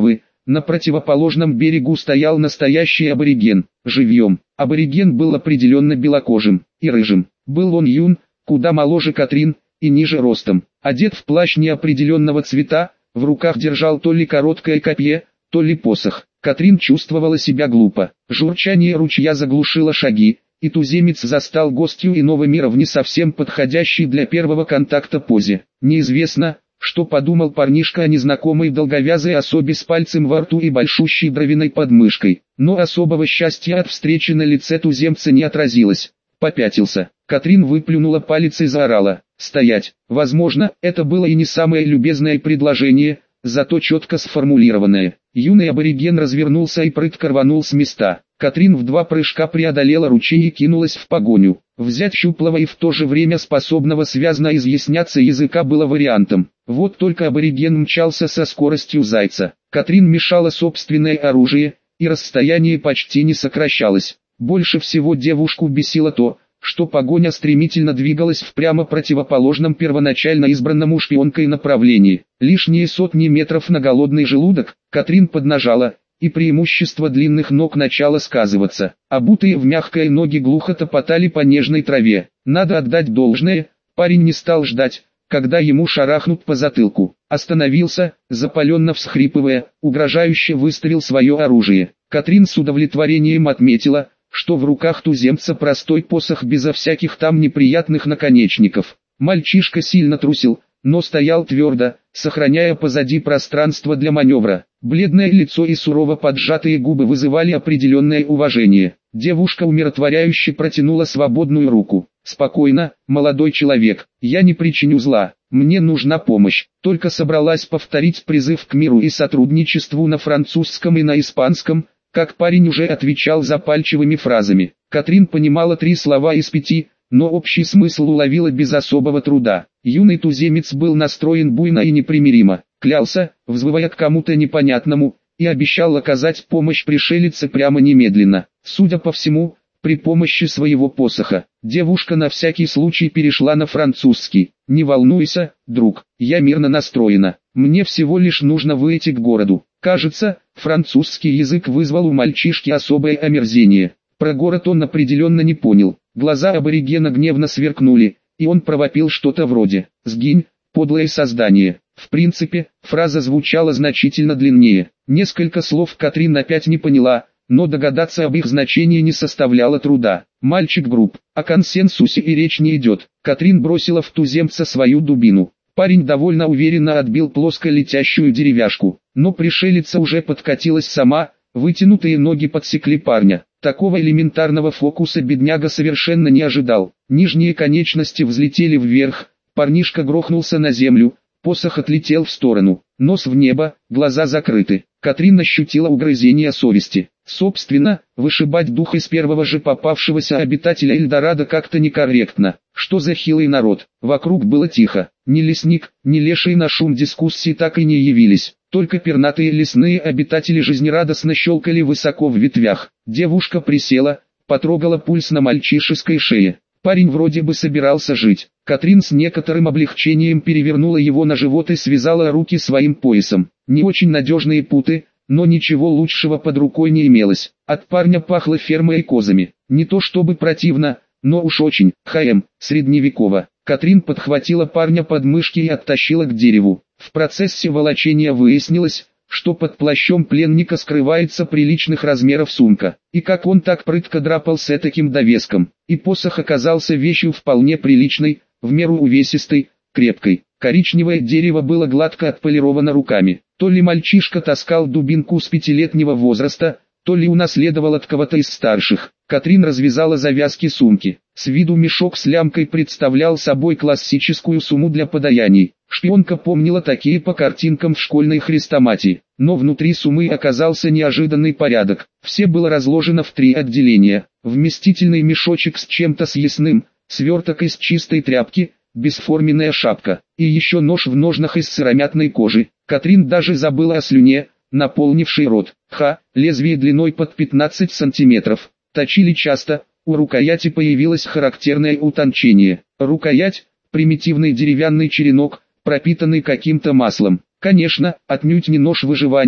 На противоположном берегу стоял настоящий абориген, живьем. Абориген был определенно белокожим и рыжим. Был он юн, куда моложе Катрин, и ниже ростом. Одет в плащ неопределенного цвета, в руках держал то ли короткое копье, то ли посох. Катрин чувствовала себя глупо. Журчание ручья заглушило шаги, и туземец застал гостью иного мира в не совсем подходящей для первого контакта позе. Неизвестно, что подумал парнишка о незнакомой долговязой особе с пальцем во рту и большущей дровяной подмышкой, но особого счастья от встречи на лице туземца не отразилось. Попятился. Катрин выплюнула палец и заорала: «Стоять!». Возможно, это было и не самое любезное предложение, зато четко сформулированное. Юный абориген развернулся и прытко рванул с места. Катрин в два прыжка преодолела ручей и кинулась в погоню. Взять щуплого и в то же время способного связно изъясняться языка было вариантом. Вот только абориген мчался со скоростью зайца. Катрин мешала собственное оружие, и расстояние почти не сокращалось. Больше всего девушку бесило то, что погоня стремительно двигалась в прямо противоположном первоначально избранному шпионкой направлении. Лишние сотни метров на голодный желудок, Катрин поднажала, и преимущество длинных ног начало сказываться. Обутые в мягкие ноги глухо топотали по нежной траве. Надо отдать должное, парень не стал ждать, когда ему шарахнут по затылку. Остановился, запаленно всхрипывая, угрожающе выставил свое оружие. Катрин с удовлетворением отметила, что в руках туземца простой посох безо всяких там неприятных наконечников. Мальчишка сильно трусил, но стоял твердо, сохраняя позади пространство для маневра. Бледное лицо и сурово поджатые губы вызывали определенное уважение. Девушка умиротворяюще протянула свободную руку. «Спокойно, молодой человек, я не причиню зла, мне нужна помощь». Только собралась повторить призыв к миру и сотрудничеству на французском и на испанском, как парень уже отвечал запальчивыми фразами. Катрин понимала три слова из пяти, но общий смысл уловила без особого труда. Юный туземец был настроен буйно и непримиримо, клялся, взвывая к кому-то непонятному, и обещал оказать помощь пришелице прямо немедленно. Судя по всему, при помощи своего посоха. Девушка на всякий случай перешла на французский. «Не волнуйся, друг, я мирно настроена. Мне всего лишь нужно выйти к городу». Кажется, французский язык вызвал у мальчишки особое омерзение. Про город он определенно не понял. Глаза аборигена гневно сверкнули, и он провопил что-то вроде «Сгинь, подлое создание». В принципе, фраза звучала значительно длиннее. Несколько слов Катрин опять не поняла, но догадаться об их значении не составляло труда. Мальчик груб, о консенсусе и речь не идет. Катрин бросила в туземца свою дубину. Парень довольно уверенно отбил плоско летящую деревяшку, но пришелица уже подкатилась сама, вытянутые ноги подсекли парня. Такого элементарного фокуса бедняга совершенно не ожидал. Нижние конечности взлетели вверх, парнишка грохнулся на землю, посох отлетел в сторону, нос в небо, глаза закрыты. Катрин ощутила угрызение совести. Собственно, вышибать дух из первого же попавшегося обитателя Эльдорадо как-то некорректно. Что за хилый народ? Вокруг было тихо. Ни лесник, ни леший на шум дискуссии так и не явились. Только пернатые лесные обитатели жизнерадостно щелкали высоко в ветвях. Девушка присела, потрогала пульс на мальчишеской шее. Парень вроде бы собирался жить. Катрин с некоторым облегчением перевернула его на живот и связала руки своим поясом. Не очень надежные путы, но ничего лучшего под рукой не имелось. От парня пахло фермой и козами. Не то чтобы противно, но уж очень, ха-эм, средневеково. Катрин подхватила парня под мышки и оттащила к дереву. В процессе волочения выяснилось, что под плащом пленника скрывается приличных размеров сумка. И как он так прытко драпал с этаким довеском. И посох оказался вещью вполне приличной, в меру увесистой, крепкой. Коричневое дерево было гладко отполировано руками. То ли мальчишка таскал дубинку с пятилетнего возраста, то ли унаследовал от кого-то из старших. Катрин развязала завязки сумки. С виду мешок с лямкой представлял собой классическую сумму для подаяний. Шпионка помнила такие по картинкам в школьной хрестоматии. Но внутри суммы оказался неожиданный порядок. Все было разложено в три отделения. Вместительный мешочек с чем-то съестным, сверток из чистой тряпки, бесформенная шапка, и еще нож в ножнах из сыромятной кожи. Катрин даже забыла о слюне, наполнившей рот. Ха, лезвие длиной под пятнадцать сантиметров. Точили часто, у рукояти появилось характерное утончение. Рукоять – примитивный деревянный черенок, пропитанный каким-то маслом. Конечно, отнюдь не нож выживания,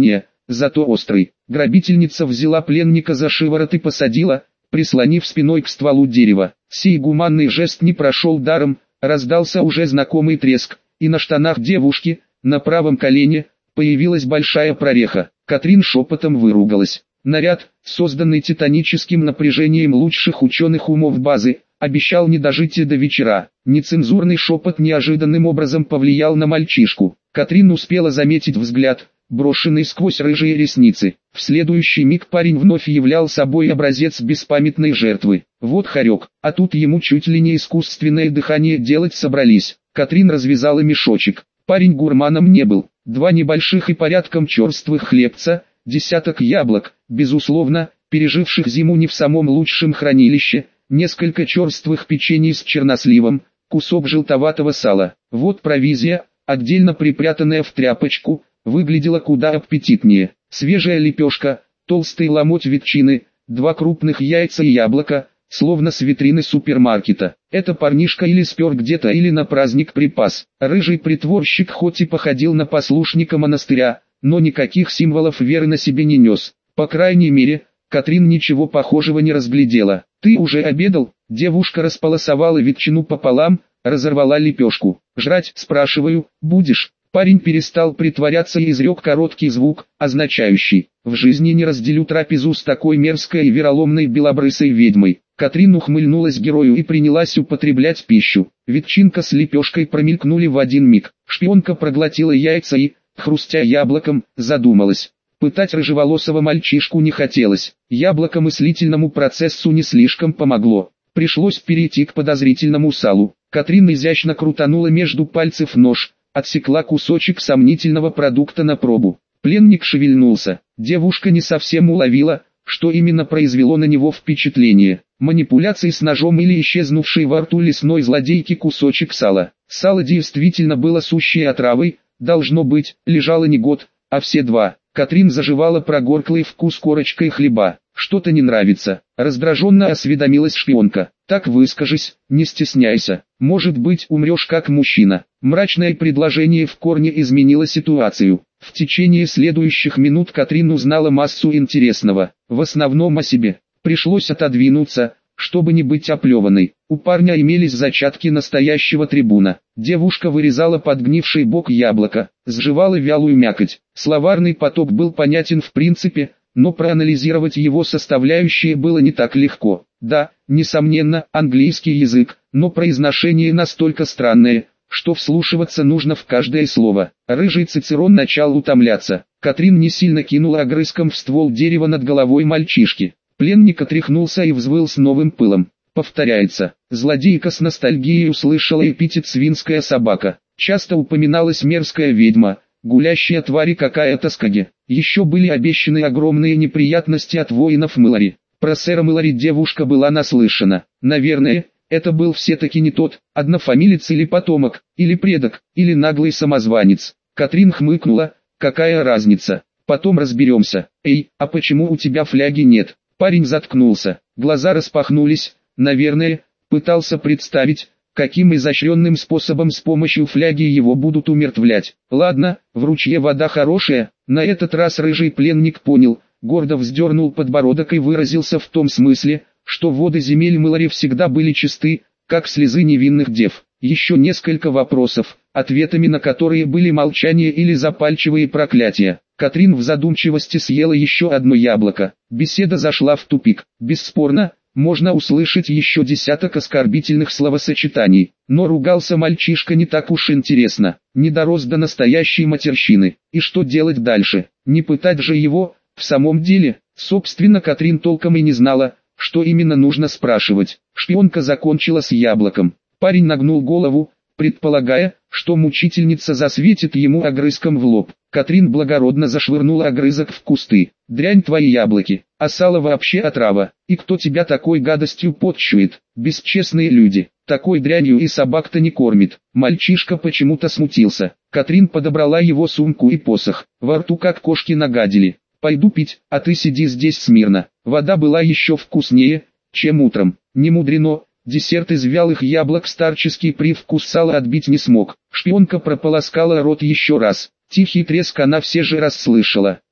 зато острый. Грабительница взяла пленника за шиворот и посадила, прислонив спиной к стволу дерева. Сей гуманный жест не прошел даром, раздался уже знакомый треск, и на штанах девушки, на правом колене, появилась большая прореха. Катрин шепотом выругалась. Наряд, созданный титаническим напряжением лучших ученых умов базы, обещал не дожить и до вечера. Нецензурный шепот неожиданным образом повлиял на мальчишку. Катрин успела заметить взгляд, брошенный сквозь рыжие ресницы. В следующий миг парень вновь являл собой образец беспамятной жертвы. Вот хорек, а тут ему чуть ли не искусственное дыхание делать собрались. Катрин развязала мешочек. Парень гурманом не был. Два небольших и порядком черствых хлебца, десяток яблок, безусловно, переживших зиму не в самом лучшем хранилище, несколько черствых печений с черносливом, кусок желтоватого сала. Вот провизия, отдельно припрятанная в тряпочку, выглядела куда аппетитнее. Свежая лепешка, толстый ломоть ветчины, два крупных яйца и яблоко, словно с витрины супермаркета. Это парнишка или спер где-то, или на праздник припас. Рыжий притворщик хоть и походил на послушника монастыря, но никаких символов веры на себе не нес. По крайней мере, Катрин ничего похожего не разглядела. «Ты уже обедал?» Девушка располосовала ветчину пополам, разорвала лепешку. «Жрать, спрашиваю, будешь?» Парень перестал притворяться и изрек короткий звук, означающий: «В жизни не разделю трапезу с такой мерзкой и вероломной белобрысой ведьмой». Катрин ухмыльнулась герою и принялась употреблять пищу. Ветчинка с лепешкой промелькнули в один миг. Шпионка проглотила яйца и, хрустя яблоком, задумалась. Пытать рыжеволосого мальчишку не хотелось. Яблоко мыслительному процессу не слишком помогло. Пришлось перейти к подозрительному салу. Катрин изящно крутанула между пальцев нож, отсекла кусочек сомнительного продукта на пробу. Пленник шевельнулся. Девушка не совсем уловила, что именно произвело на него впечатление. Манипуляции с ножом или исчезнувший во рту лесной злодейки кусочек сала. Сало действительно было сущей отравой, должно быть, лежало не год, а все два. Катрин заживала прогорклый вкус корочкой хлеба. «Что-то не нравится», — раздраженно осведомилась шпионка. «Так выскажись, не стесняйся. Может быть, умрешь как мужчина». Мрачное предложение в корне изменило ситуацию. В течение следующих минут Катрин узнала массу интересного, в основном о себе. Пришлось отодвинуться, чтобы не быть оплеванной. У парня имелись зачатки настоящего трибуна. Девушка вырезала подгнивший бок яблока, сживала вялую мякоть. Словарный поток был понятен в принципе, но проанализировать его составляющие было не так легко. Да, несомненно, английский язык, но произношение настолько странное, что вслушиваться нужно в каждое слово. Рыжий Цицерон начал утомляться. Катрин не сильно кинула огрызком в ствол дерева над головой мальчишки. Пленник отряхнулся и взвыл с новым пылом. Повторяется. Злодейка с ностальгией услышала эпитет «свинская собака». Часто упоминалась мерзкая ведьма, гулящая твари какая-то скаги. Еще были обещаны огромные неприятности от воинов Мэлори. Про сэра Мэлори девушка была наслышана. Наверное, это был все-таки не тот, однофамилец или потомок, или предок, или наглый самозванец. Катрин хмыкнула, какая разница, потом разберемся. Эй, а почему у тебя фляги нет? Парень заткнулся, глаза распахнулись, наверное, пытался представить, каким изощренным способом с помощью фляги его будут умертвлять. Ладно, в ручье вода хорошая, на этот раз рыжий пленник понял, гордо вздернул подбородок и выразился в том смысле, что воды земель Мэлори всегда были чисты, как слезы невинных дев. Еще несколько вопросов, ответами на которые были молчание или запальчивые проклятия. Катрин в задумчивости съела еще одно яблоко. Беседа зашла в тупик. Бесспорно, можно услышать еще десяток оскорбительных словосочетаний, но ругался мальчишка не так уж интересно, не дорос до настоящей матерщины. И что делать дальше? Не пытать же его, в самом деле? Собственно, Катрин толком и не знала, что именно нужно спрашивать. Шпионка закончила с яблоком. Парень нагнул голову, предполагая, что мучительница засветит ему огрызком в лоб. Катрин благородно зашвырнула огрызок в кусты. «Дрянь твои яблоки, а сало вообще отрава. И кто тебя такой гадостью подчует? Бесчестные люди, такой дрянью и собак-то не кормит». Мальчишка почему-то смутился. Катрин подобрала его сумку и посох. Во рту как кошки нагадили. «Пойду пить, а ты сиди здесь смирно». Вода была еще вкуснее, чем утром. Не мудрено. Десерт из вялых яблок старческий привкус сала отбить не смог. Шпионка прополоскала рот еще раз. Тихий треск она все же расслышала.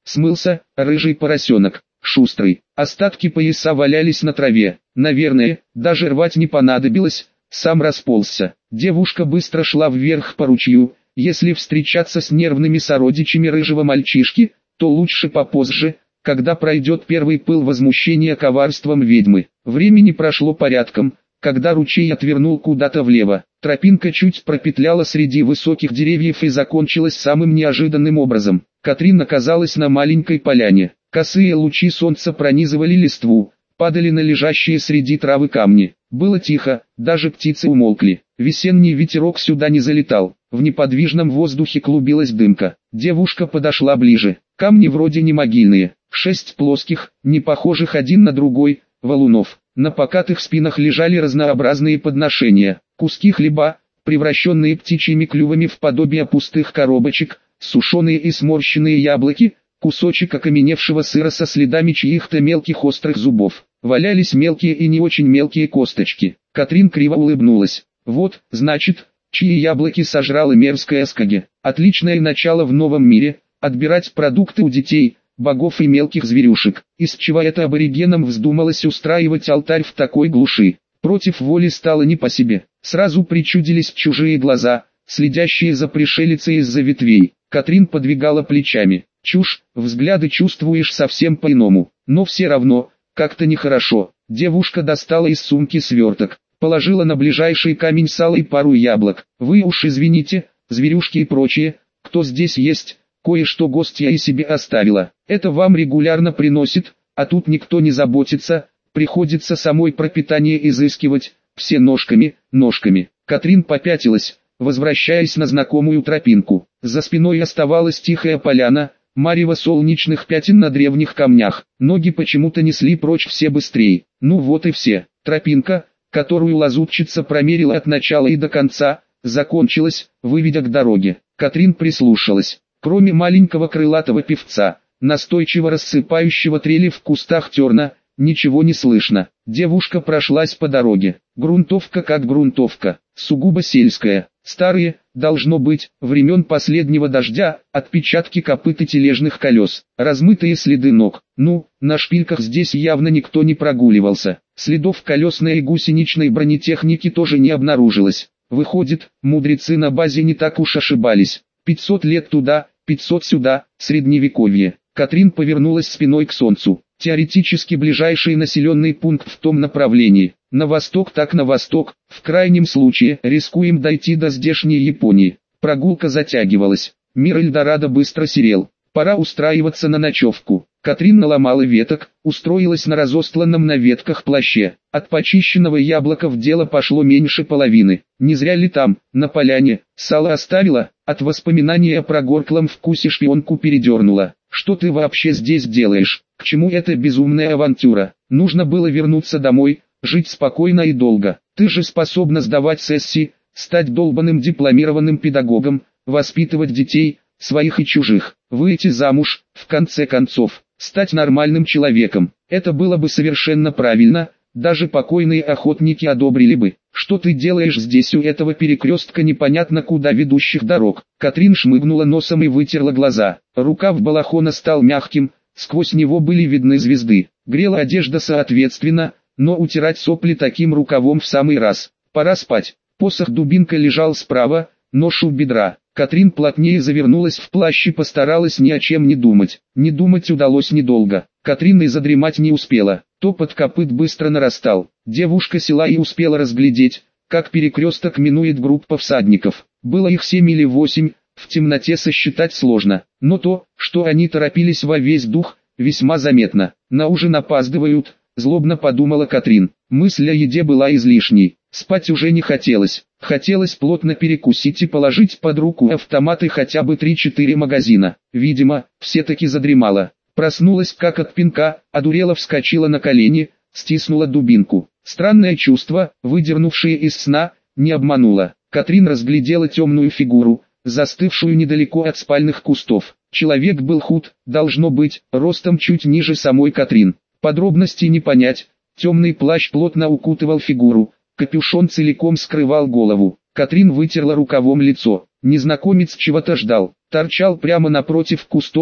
смылся, рыжий поросенок, шустрый. Остатки пояса валялись на траве, наверное, даже рвать не понадобилось, сам расползся. Девушка быстро шла вверх по ручью, если встречаться с нервными сородичами рыжего мальчишки, то лучше попозже, когда пройдет первый пыл возмущения коварством ведьмы. Времени прошло порядком, когда ручей отвернул куда-то влево. Тропинка чуть пропетляла среди высоких деревьев и закончилась самым неожиданным образом. Катрин оказалась на маленькой поляне. Косые лучи солнца пронизывали листву, падали на лежащие среди травы камни. Было тихо, даже птицы умолкли. Весенний ветерок сюда не залетал. В неподвижном воздухе клубилась дымка. Девушка подошла ближе. Камни вроде не могильные. Шесть плоских, не похожих один на другой, валунов. На покатых спинах лежали разнообразные подношения. Куски хлеба, превращенные птичьими клювами в подобие пустых коробочек, сушеные и сморщенные яблоки, кусочек окаменевшего сыра со следами чьих-то мелких острых зубов. Валялись мелкие и не очень мелкие косточки. Катрин криво улыбнулась. Вот, значит, чьи яблоки сожрала мерзкая Скаги. Отличное начало в новом мире, отбирать продукты у детей, богов и мелких зверюшек. Из чего это аборигенам вздумалось устраивать алтарь в такой глуши? Против воли стало не по себе. Сразу причудились чужие глаза, следящие за пришелицей из-за ветвей. Катрин подвигала плечами. Чушь, взгляды чувствуешь совсем по-иному. Но все равно, как-то нехорошо. Девушка достала из сумки сверток, положила на ближайший камень сало и пару яблок. Вы уж извините, зверюшки и прочие, кто здесь есть, кое-что гостья и себе оставила. Это вам регулярно приносит, а тут никто не заботится, приходится самой пропитание изыскивать, все ножками, ножками. Катрин попятилась, возвращаясь на знакомую тропинку. За спиной оставалась тихая поляна, марево солнечных пятен на древних камнях. Ноги почему-то несли прочь все быстрее. Ну вот и все. Тропинка, которую лазутчица промерила от начала и до конца, закончилась, выведя к дороге. Катрин прислушалась. Кроме маленького крылатого певца, настойчиво рассыпающего трели в кустах терна, ничего не слышно. Девушка прошлась по дороге. Грунтовка как грунтовка, сугубо сельская. Старые, должно быть, времен последнего дождя, отпечатки копыт и тележных колес, размытые следы ног. Ну, на шпильках здесь явно никто не прогуливался. Следов колесной и гусеничной бронетехники тоже не обнаружилось. Выходит, мудрецы на базе не так уж ошибались. пятьсот лет туда, пятьсот сюда, средневековье. Катрин повернулась спиной к солнцу. Теоретически ближайший населенный пункт в том направлении. На восток так на восток, в крайнем случае рискуем дойти до здешней Японии. Прогулка затягивалась. Мир Эльдорадо быстро серел. Пора устраиваться на ночевку. Катрин наломала веток, устроилась на разостланном на ветках плаще. От почищенного яблоков дело пошло меньше половины. Не зря ли там, на поляне, сало оставила? От воспоминания о прогорклом вкусе шпионку передернула. Что ты вообще здесь делаешь? К чему эта безумная авантюра? Нужно было вернуться домой, жить спокойно и долго. Ты же способна сдавать сессии, стать долбанным дипломированным педагогом, воспитывать детей, своих и чужих, выйти замуж, в конце концов, стать нормальным человеком. Это было бы совершенно правильно, даже покойные охотники одобрили бы. Что ты делаешь здесь у этого перекрестка непонятно куда ведущих дорог? Катрин шмыгнула носом и вытерла глаза. Рукав балахона стал мягким, сквозь него были видны звезды. Грела одежда соответственно, но утирать сопли таким рукавом в самый раз. Пора спать. Посох-дубинка лежал справа, нож у бедра. Катрин плотнее завернулась в плащ и постаралась ни о чем не думать. Не думать удалось недолго. Катрин и задремать не успела. Топот копыт быстро нарастал. Девушка села и успела разглядеть, как перекресток минует группа всадников. Было их семь или восемь, в темноте сосчитать сложно. Но то, что они торопились во весь дух, весьма заметно. На ужин опаздывают, злобно подумала Катрин. Мысль о еде была излишней. Спать уже не хотелось. Хотелось плотно перекусить и положить под руку автоматы хотя бы три-четыре магазина. Видимо, все-таки задремала. Проснулась как от пинка, одурела, вскочила на колени, стиснула дубинку. Странное чувство, выдернувшее из сна, не обмануло. Катрин разглядела темную фигуру, застывшую недалеко от спальных кустов. Человек был худ, должно быть, ростом чуть ниже самой Катрин. Подробностей не понять. Темный плащ плотно укутывал фигуру, капюшон целиком скрывал голову. Катрин вытерла рукавом лицо. Незнакомец чего-то ждал. Торчал прямо напротив кустов,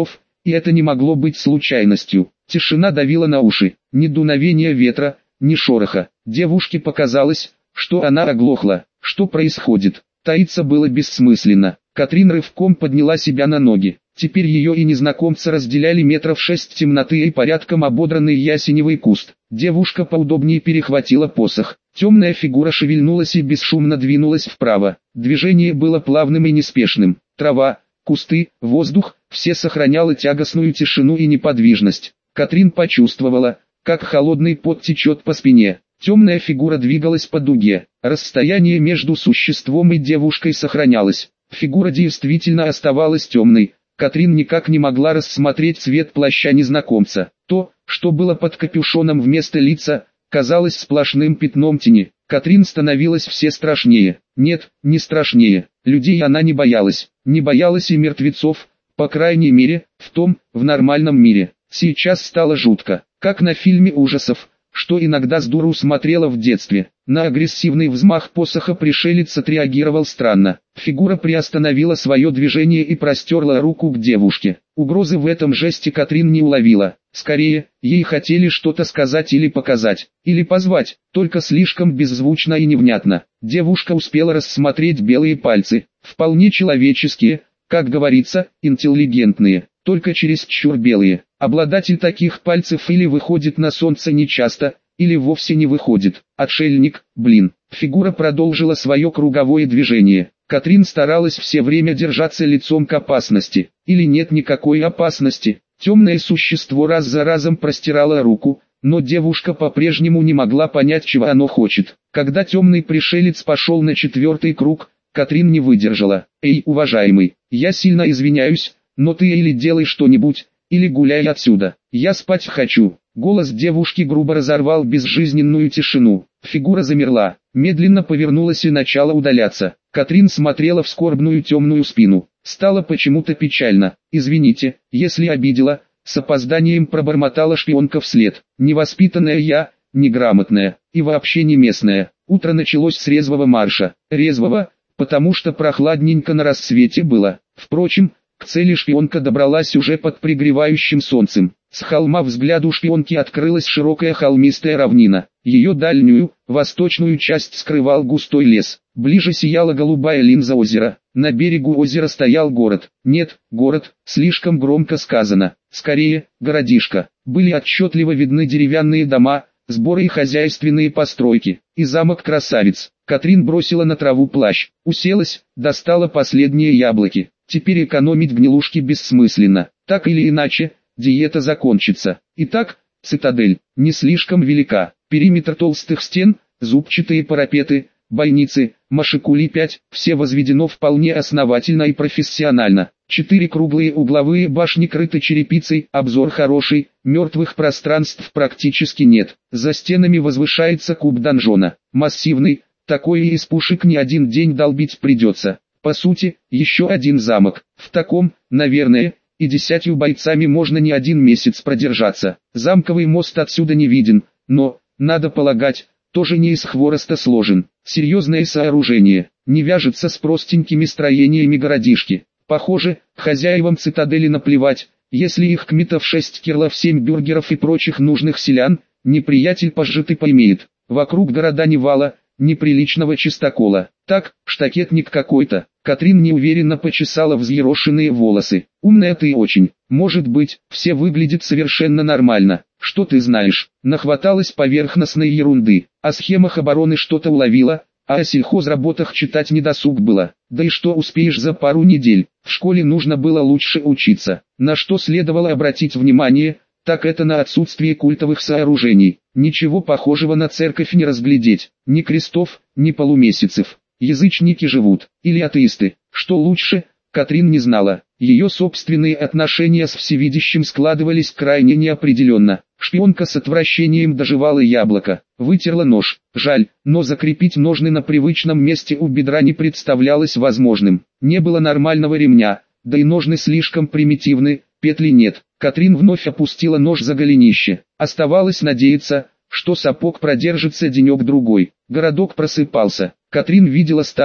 И это не могло быть случайностью. Тишина давила на уши, ни дуновения ветра, ни шороха. Девушке показалось, что она оглохла. Что происходит? Таиться было бессмысленно. Катрин рывком подняла себя на ноги. Теперь ее и незнакомца разделяли метров шесть темноты и порядком ободранный ясеневый куст. Девушка поудобнее перехватила посох. Темная фигура шевельнулась и бесшумно двинулась вправо. Движение было плавным и неспешным. Трава, кусты, воздух – все сохраняло тягостную тишину и неподвижность. Катрин почувствовала, как холодный пот течет по спине. Темная фигура двигалась по дуге. Расстояние между существом и девушкой сохранялось. Фигура действительно оставалась темной. Катрин никак не могла рассмотреть цвет плаща незнакомца. То, что было под капюшоном вместо лица, казалось сплошным пятном тени. Катрин становилась все страшнее. Нет, не страшнее. Людей она не боялась. Не боялась и мертвецов, по крайней мере, в том, в нормальном мире. Сейчас стало жутко, как на фильме ужасов, что иногда с дуру смотрела в детстве. На агрессивный взмах посоха пришелец отреагировал странно. Фигура приостановила свое движение и простерла руку к девушке. Угрозы в этом жесте Катрин не уловила. Скорее, ей хотели что-то сказать или показать, или позвать, только слишком беззвучно и невнятно. Девушка успела рассмотреть белые пальцы, вполне человеческие, как говорится, интеллигентные, только чересчур белые. Обладатель таких пальцев или выходит на солнце нечасто, или вовсе не выходит. Отшельник, блин. Фигура продолжила свое круговое движение. Катрин старалась все время держаться лицом к опасности. Или нет никакой опасности. Темное существо раз за разом простирало руку, но девушка по-прежнему не могла понять, чего оно хочет. Когда темный пришелец пошел на четвертый круг, Катрин не выдержала. «Эй, уважаемый, я сильно извиняюсь, но ты или делай что-нибудь, или гуляй отсюда. Я спать хочу». Голос девушки грубо разорвал безжизненную тишину. Фигура замерла, медленно повернулась и начала удаляться. Катрин смотрела в скорбную темную спину. Стало почему-то печально. «Извините, если обидела», с опозданием пробормотала шпионка вслед. «Невоспитанная я, неграмотная, и вообще не местная». Утро началось с резвого марша. Резвого, потому что прохладненько на рассвете было. Впрочем, к цели шпионка добралась уже под пригревающим солнцем. С холма взгляду шпионки открылась широкая холмистая равнина. Ее дальнюю, восточную часть скрывал густой лес. Ближе сияла голубая линза озера. На берегу озера стоял город. Нет, город, слишком громко сказано. Скорее, городишко. Были отчетливо видны деревянные дома, сборы и хозяйственные постройки. И замок красавиц. Катрин бросила на траву плащ, уселась, достала последние яблоки. Теперь экономить гнилушки бессмысленно. Так или иначе, диета закончится. Итак, цитадель не слишком велика. Периметр толстых стен, зубчатые парапеты, бойницы, машикули пять, все возведено вполне основательно и профессионально. Четыре круглые угловые башни крыты черепицей, обзор хороший, мертвых пространств практически нет. За стенами возвышается куб донжона. Массивный, такое из пушек не один день долбить придется. По сути, еще один замок. В таком, наверное, и десятью бойцами можно не один месяц продержаться. Замковый мост отсюда не виден, но, надо полагать, тоже не из хвороста сложен. Серьезное сооружение, не вяжется с простенькими строениями городишки. Похоже, хозяевам цитадели наплевать, если их кметов шесть кирлов, семь бюргеров и прочих нужных селян, неприятель пожжет и поимеет. Вокруг города ни вала, ни приличного чистокола. Так, штакетник какой-то. Катрин неуверенно почесала взъерошенные волосы. «Умная ты очень. Может быть, все выглядит совершенно нормально. Что ты знаешь?» Нахваталась поверхностной ерунды. О схемах обороны что-то уловила, а о сельхозработах читать недосуг было. Да и что успеешь за пару недель? В школе нужно было лучше учиться. На что следовало обратить внимание, так это на отсутствие культовых сооружений. Ничего похожего на церковь не разглядеть. Ни крестов, ни полумесяцев. Язычники живут, или атеисты. Что лучше, Катрин не знала. Ее собственные отношения с всевидящим складывались крайне неопределенно. Шпионка с отвращением дожевала яблоко, вытерла нож. Жаль, но закрепить ножны на привычном месте у бедра не представлялось возможным. Не было нормального ремня, да и ножны слишком примитивны, петли нет. Катрин вновь опустила нож за голенище. Оставалось надеяться, что сапог продержится денек-другой. Городок просыпался. Катрин видела стадо,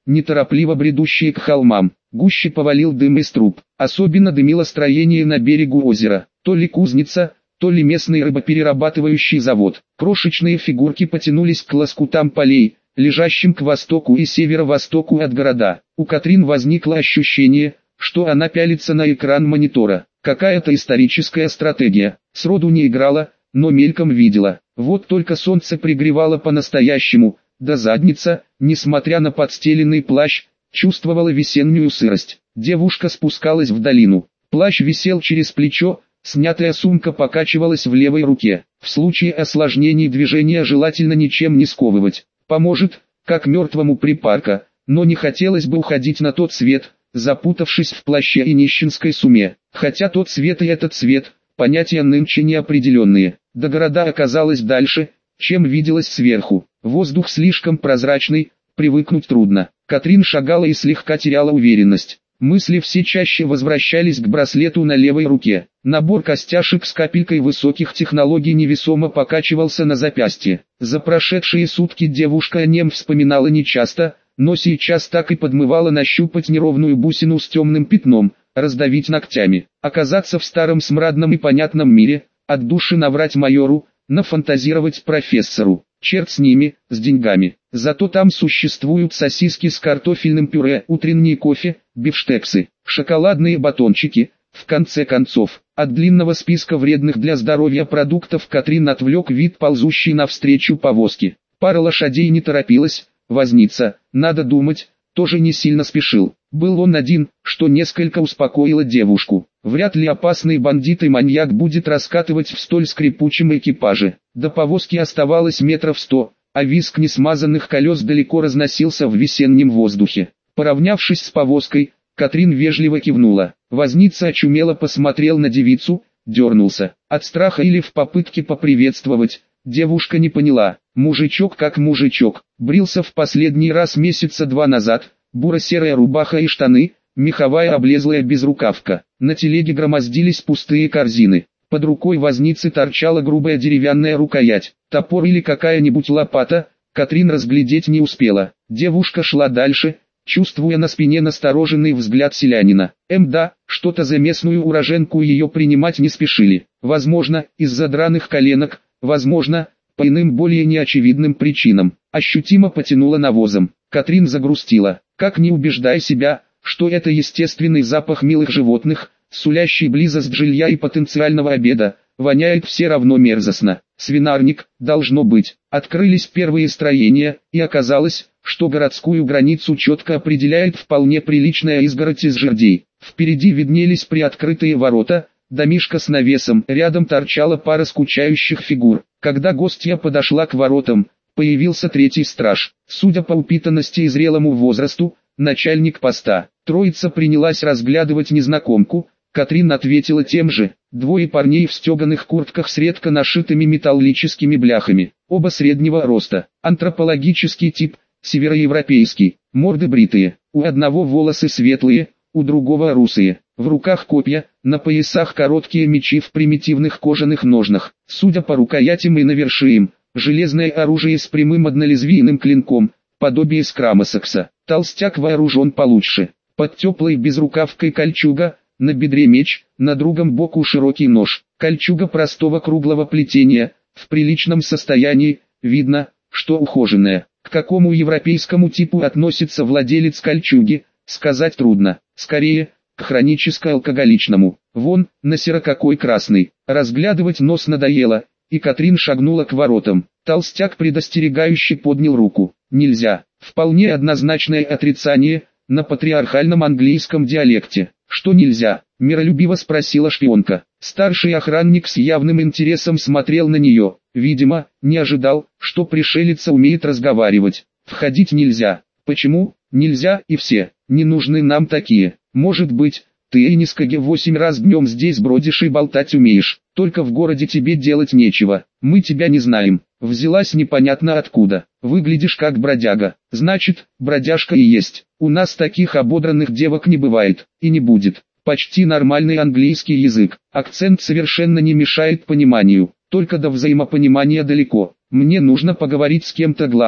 неторопливо бредущие к холмам. Гуще повалил дым из труб. Особенно дымило строение на берегу озера. То ли кузница, то ли местный рыбоперерабатывающий завод. Крошечные фигурки потянулись к лоскутам полей, лежащим к востоку и северо-востоку от города. У Катрин возникло ощущение, что она пялится на экран монитора. Какая-то историческая стратегия. Сроду не играла, но мельком видела. Вот только солнце пригревало по-настоящему, да задница, несмотря на подстеленный плащ, чувствовала весеннюю сырость. Девушка спускалась в долину. Плащ висел через плечо, снятая сумка покачивалась в левой руке. В случае осложнений движения желательно ничем не сковывать. Поможет, как мертвому припарка, но не хотелось бы уходить на тот свет, запутавшись в плаще и нищенской суме. Хотя тот свет и этот свет, понятия нынче неопределенные. До города оказалось дальше, чем виделось сверху. Воздух слишком прозрачный, привыкнуть трудно. Катрин шагала и слегка теряла уверенность. Мысли все чаще возвращались к браслету на левой руке. Набор костяшек с капелькой высоких технологий невесомо покачивался на запястье. За прошедшие сутки девушка о нем вспоминала нечасто, но сейчас так и подмывала нащупать неровную бусину с темным пятном, раздавить ногтями, оказаться в старом смрадном и понятном мире, от души наврать майору, нафантазировать профессору. Черт с ними, с деньгами. Зато там существуют сосиски с картофельным пюре, утренний кофе, бифштексы, шоколадные батончики. В конце концов, от длинного списка вредных для здоровья продуктов Катрин отвлек вид ползущей навстречу повозки. Пара лошадей не торопилась, возница, надо думать, тоже не сильно спешил. Был он один, что несколько успокоило девушку. Вряд ли опасный бандит и маньяк будет раскатывать в столь скрипучем экипаже. До повозки оставалось метров сто, а визг несмазанных колес далеко разносился в весеннем воздухе. Поравнявшись с повозкой, Катрин вежливо кивнула. Возница очумело посмотрел на девицу, дернулся. От страха или в попытке поприветствовать, девушка не поняла. Мужичок как мужичок, брился в последний раз месяца два назад, буро-серая рубаха и штаны, меховая облезлая безрукавка. На телеге громоздились пустые корзины. Под рукой возницы торчала грубая деревянная рукоять. Топор или какая-нибудь лопата, Катрин разглядеть не успела. Девушка шла дальше, чувствуя на спине настороженный взгляд селянина. Эм да, что-то за местную уроженку ее принимать не спешили. Возможно, из-за драных коленок, возможно, по иным более неочевидным причинам. Ощутимо потянуло навозом. Катрин загрустила. Как не убеждай себя, что это естественный запах милых животных, сулящий близость жилья и потенциального обеда, воняет все равно мерзостно. Свинарник, должно быть. Открылись первые строения, и оказалось, что городскую границу четко определяет вполне приличная изгородь из жердей. Впереди виднелись приоткрытые ворота, домишко с навесом, рядом торчала пара скучающих фигур. Когда гостья подошла к воротам, появился третий страж. Судя по упитанности и зрелому возрасту, начальник поста. Троица принялась разглядывать незнакомку. Катрин ответила тем же. Двое парней в стеганых куртках с редко нашитыми металлическими бляхами. Оба среднего роста. Антропологический тип, североевропейский. Морды бритые. У одного волосы светлые, у другого русые. В руках копья, на поясах короткие мечи в примитивных кожаных ножнах. Судя по рукоятям и навершиям, железное оружие с прямым однолезвийным клинком, подобие скрамосакса. Толстяк вооружен получше. Под теплой безрукавкой кольчуга, на бедре меч, на другом боку широкий нож. Кольчуга простого круглого плетения, в приличном состоянии, видно, что ухоженная. К какому европейскому типу относится владелец кольчуги, сказать трудно. Скорее, к хроническо-алкоголичному. Вон, на серо какой красный. Разглядывать нос надоело, и Катрин шагнула к воротам. Толстяк предостерегающе поднял руку. Нельзя. Вполне однозначное отрицание, на патриархальном английском диалекте. Что нельзя? Миролюбиво спросила шпионка. Старший охранник с явным интересом смотрел на нее. Видимо, не ожидал, что пришелица умеет разговаривать. Входить нельзя. Почему? Нельзя и все. Не нужны нам такие. Может быть, ты и нисколько восемь раз днем здесь бродишь и болтать умеешь. Только в городе тебе делать нечего. Мы тебя не знаем. Взялась непонятно откуда. Выглядишь как бродяга. Значит, бродяжка и есть. У нас таких ободранных девок не бывает. И не будет. Почти нормальный английский язык. Акцент совершенно не мешает пониманию. Только до взаимопонимания далеко. Мне нужно поговорить с кем-то главным.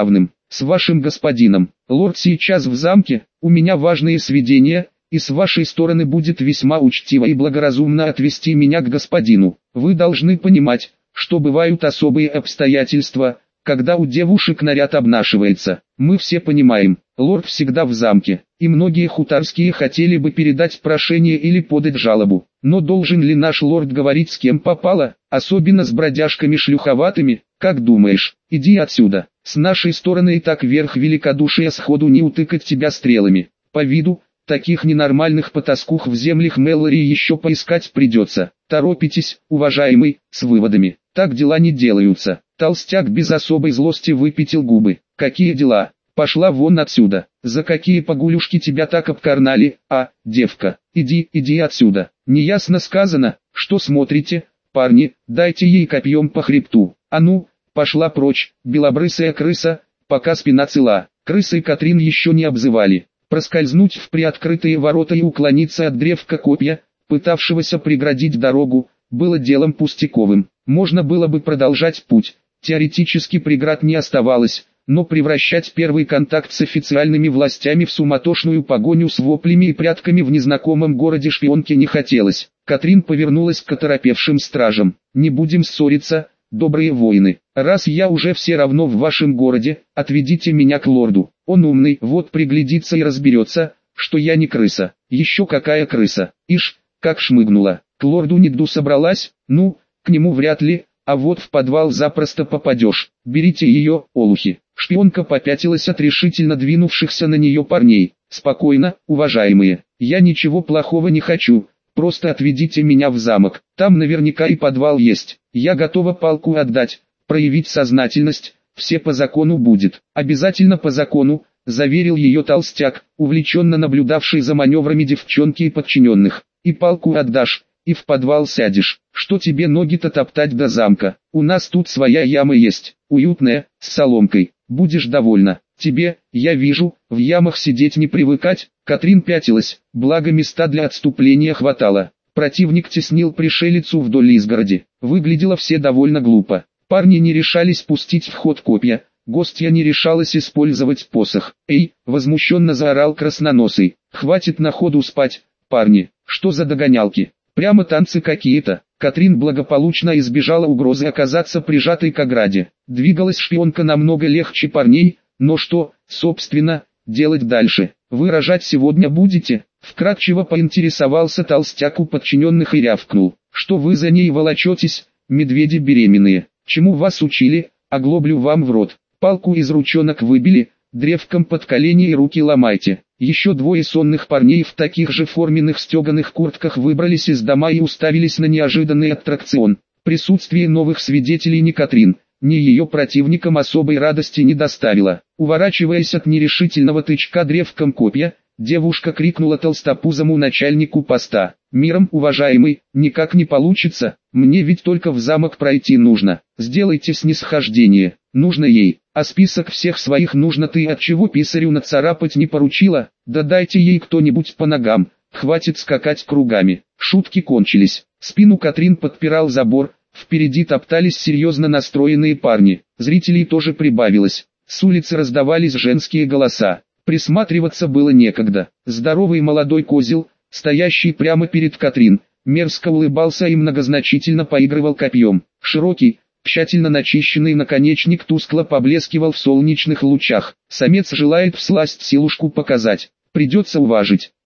с вашим господином. Лорд сейчас в замке, у меня важные сведения, и с вашей стороны будет весьма учтиво и благоразумно отвести меня к господину. Вы должны понимать, что бывают особые обстоятельства, когда у девушек наряд обнашивается. Мы все понимаем, лорд всегда в замке, и многие хуторские хотели бы передать прошение или подать жалобу. Но должен ли наш лорд говорить с кем попало, особенно с бродяжками шлюховатыми? Как думаешь, иди отсюда. С нашей стороны и так верх великодушия сходу не утыкать тебя стрелами. По виду, таких ненормальных потаскух в землях Мэллори еще поискать придется. Торопитесь, уважаемый, с выводами. Так дела не делаются. Толстяк без особой злости выпятил губы. Какие дела? Пошла вон отсюда. За какие погулюшки тебя так обкарнали, а, девка? Иди, иди отсюда. Неясно сказано, что смотрите, парни, дайте ей копьем по хребту. А ну, пошла прочь, белобрысая крыса, пока спина цела. Крысой Катрин еще не обзывали. Проскользнуть в приоткрытые ворота и уклониться от древка копья, пытавшегося преградить дорогу, было делом пустяковым. Можно было бы продолжать путь, теоретически преград не оставалось, но превращать первый контакт с официальными властями в суматошную погоню с воплями и прятками в незнакомом городе шпионке не хотелось. Катрин повернулась к оторопевшим стражам. «Не будем ссориться, добрые воины. Раз я уже все равно в вашем городе, отведите меня к лорду. Он умный, вот приглядится и разберется, что я не крыса. Еще какая крыса. Ишь, как шмыгнула. К лорду Нигду собралась? Ну, к нему вряд ли, а вот в подвал запросто попадешь. Берите ее, олухи». Шпионка попятилась от решительно двинувшихся на нее парней. «Спокойно, уважаемые, я ничего плохого не хочу, просто отведите меня в замок, там наверняка и подвал есть, я готова палку отдать, проявить сознательность, все по закону будет». «Обязательно по закону», заверил ее толстяк, увлеченно наблюдавший за маневрами девчонки и подчиненных. «И палку отдашь, и в подвал сядешь, что тебе ноги-то топтать до замка, у нас тут своя яма есть, уютная, с соломкой. Будешь довольна. Тебе, я вижу, в ямах сидеть не привыкать». Катрин пятилась, благо места для отступления хватало. Противник теснил пришелицу вдоль изгороди. Выглядело все довольно глупо. Парни не решались пустить в ход копья, гостья не решалась использовать посох. «Эй!» — возмущенно заорал красноносый. «Хватит на ходу спать, парни, что за догонялки? Прямо танцы какие-то». Катрин благополучно избежала угрозы оказаться прижатой к ограде. Двигалась шпионка намного легче парней, но что, собственно, делать дальше? «Вы рожать сегодня будете?» Вкратчиво поинтересовался толстяк у подчиненных и рявкнул. «Что вы за ней волочетесь, медведи беременные? Чему вас учили? Оглоблю вам в рот. Палку из ручонок выбили, древком под колени и руки ломайте». Еще двое сонных парней в таких же форменных стеганых куртках выбрались из дома и уставились на неожиданный аттракцион. Присутствие новых свидетелей ни Катрин, ни ее противникам особой радости не доставило. Уворачиваясь от нерешительного тычка древком копья, девушка крикнула толстопузому начальнику поста: «Миром, уважаемый, никак не получится, мне ведь только в замок пройти нужно, сделайте снисхождение». Нужно ей, а список всех своих нужно ты отчего писарю нацарапать не поручила? Да дайте ей кто-нибудь по ногам, хватит скакать кругами. Шутки кончились, спину Катрин подпирал забор, впереди топтались серьезно настроенные парни, зрителей тоже прибавилось, с улицы раздавались женские голоса, присматриваться было некогда. Здоровый молодой козел, стоящий прямо перед Катрин, мерзко улыбался и многозначительно поигрывал копьем. Широкий, тщательно начищенный наконечник тускло поблескивал в солнечных лучах. Самец желает всласть силушку показать. Придется уважить.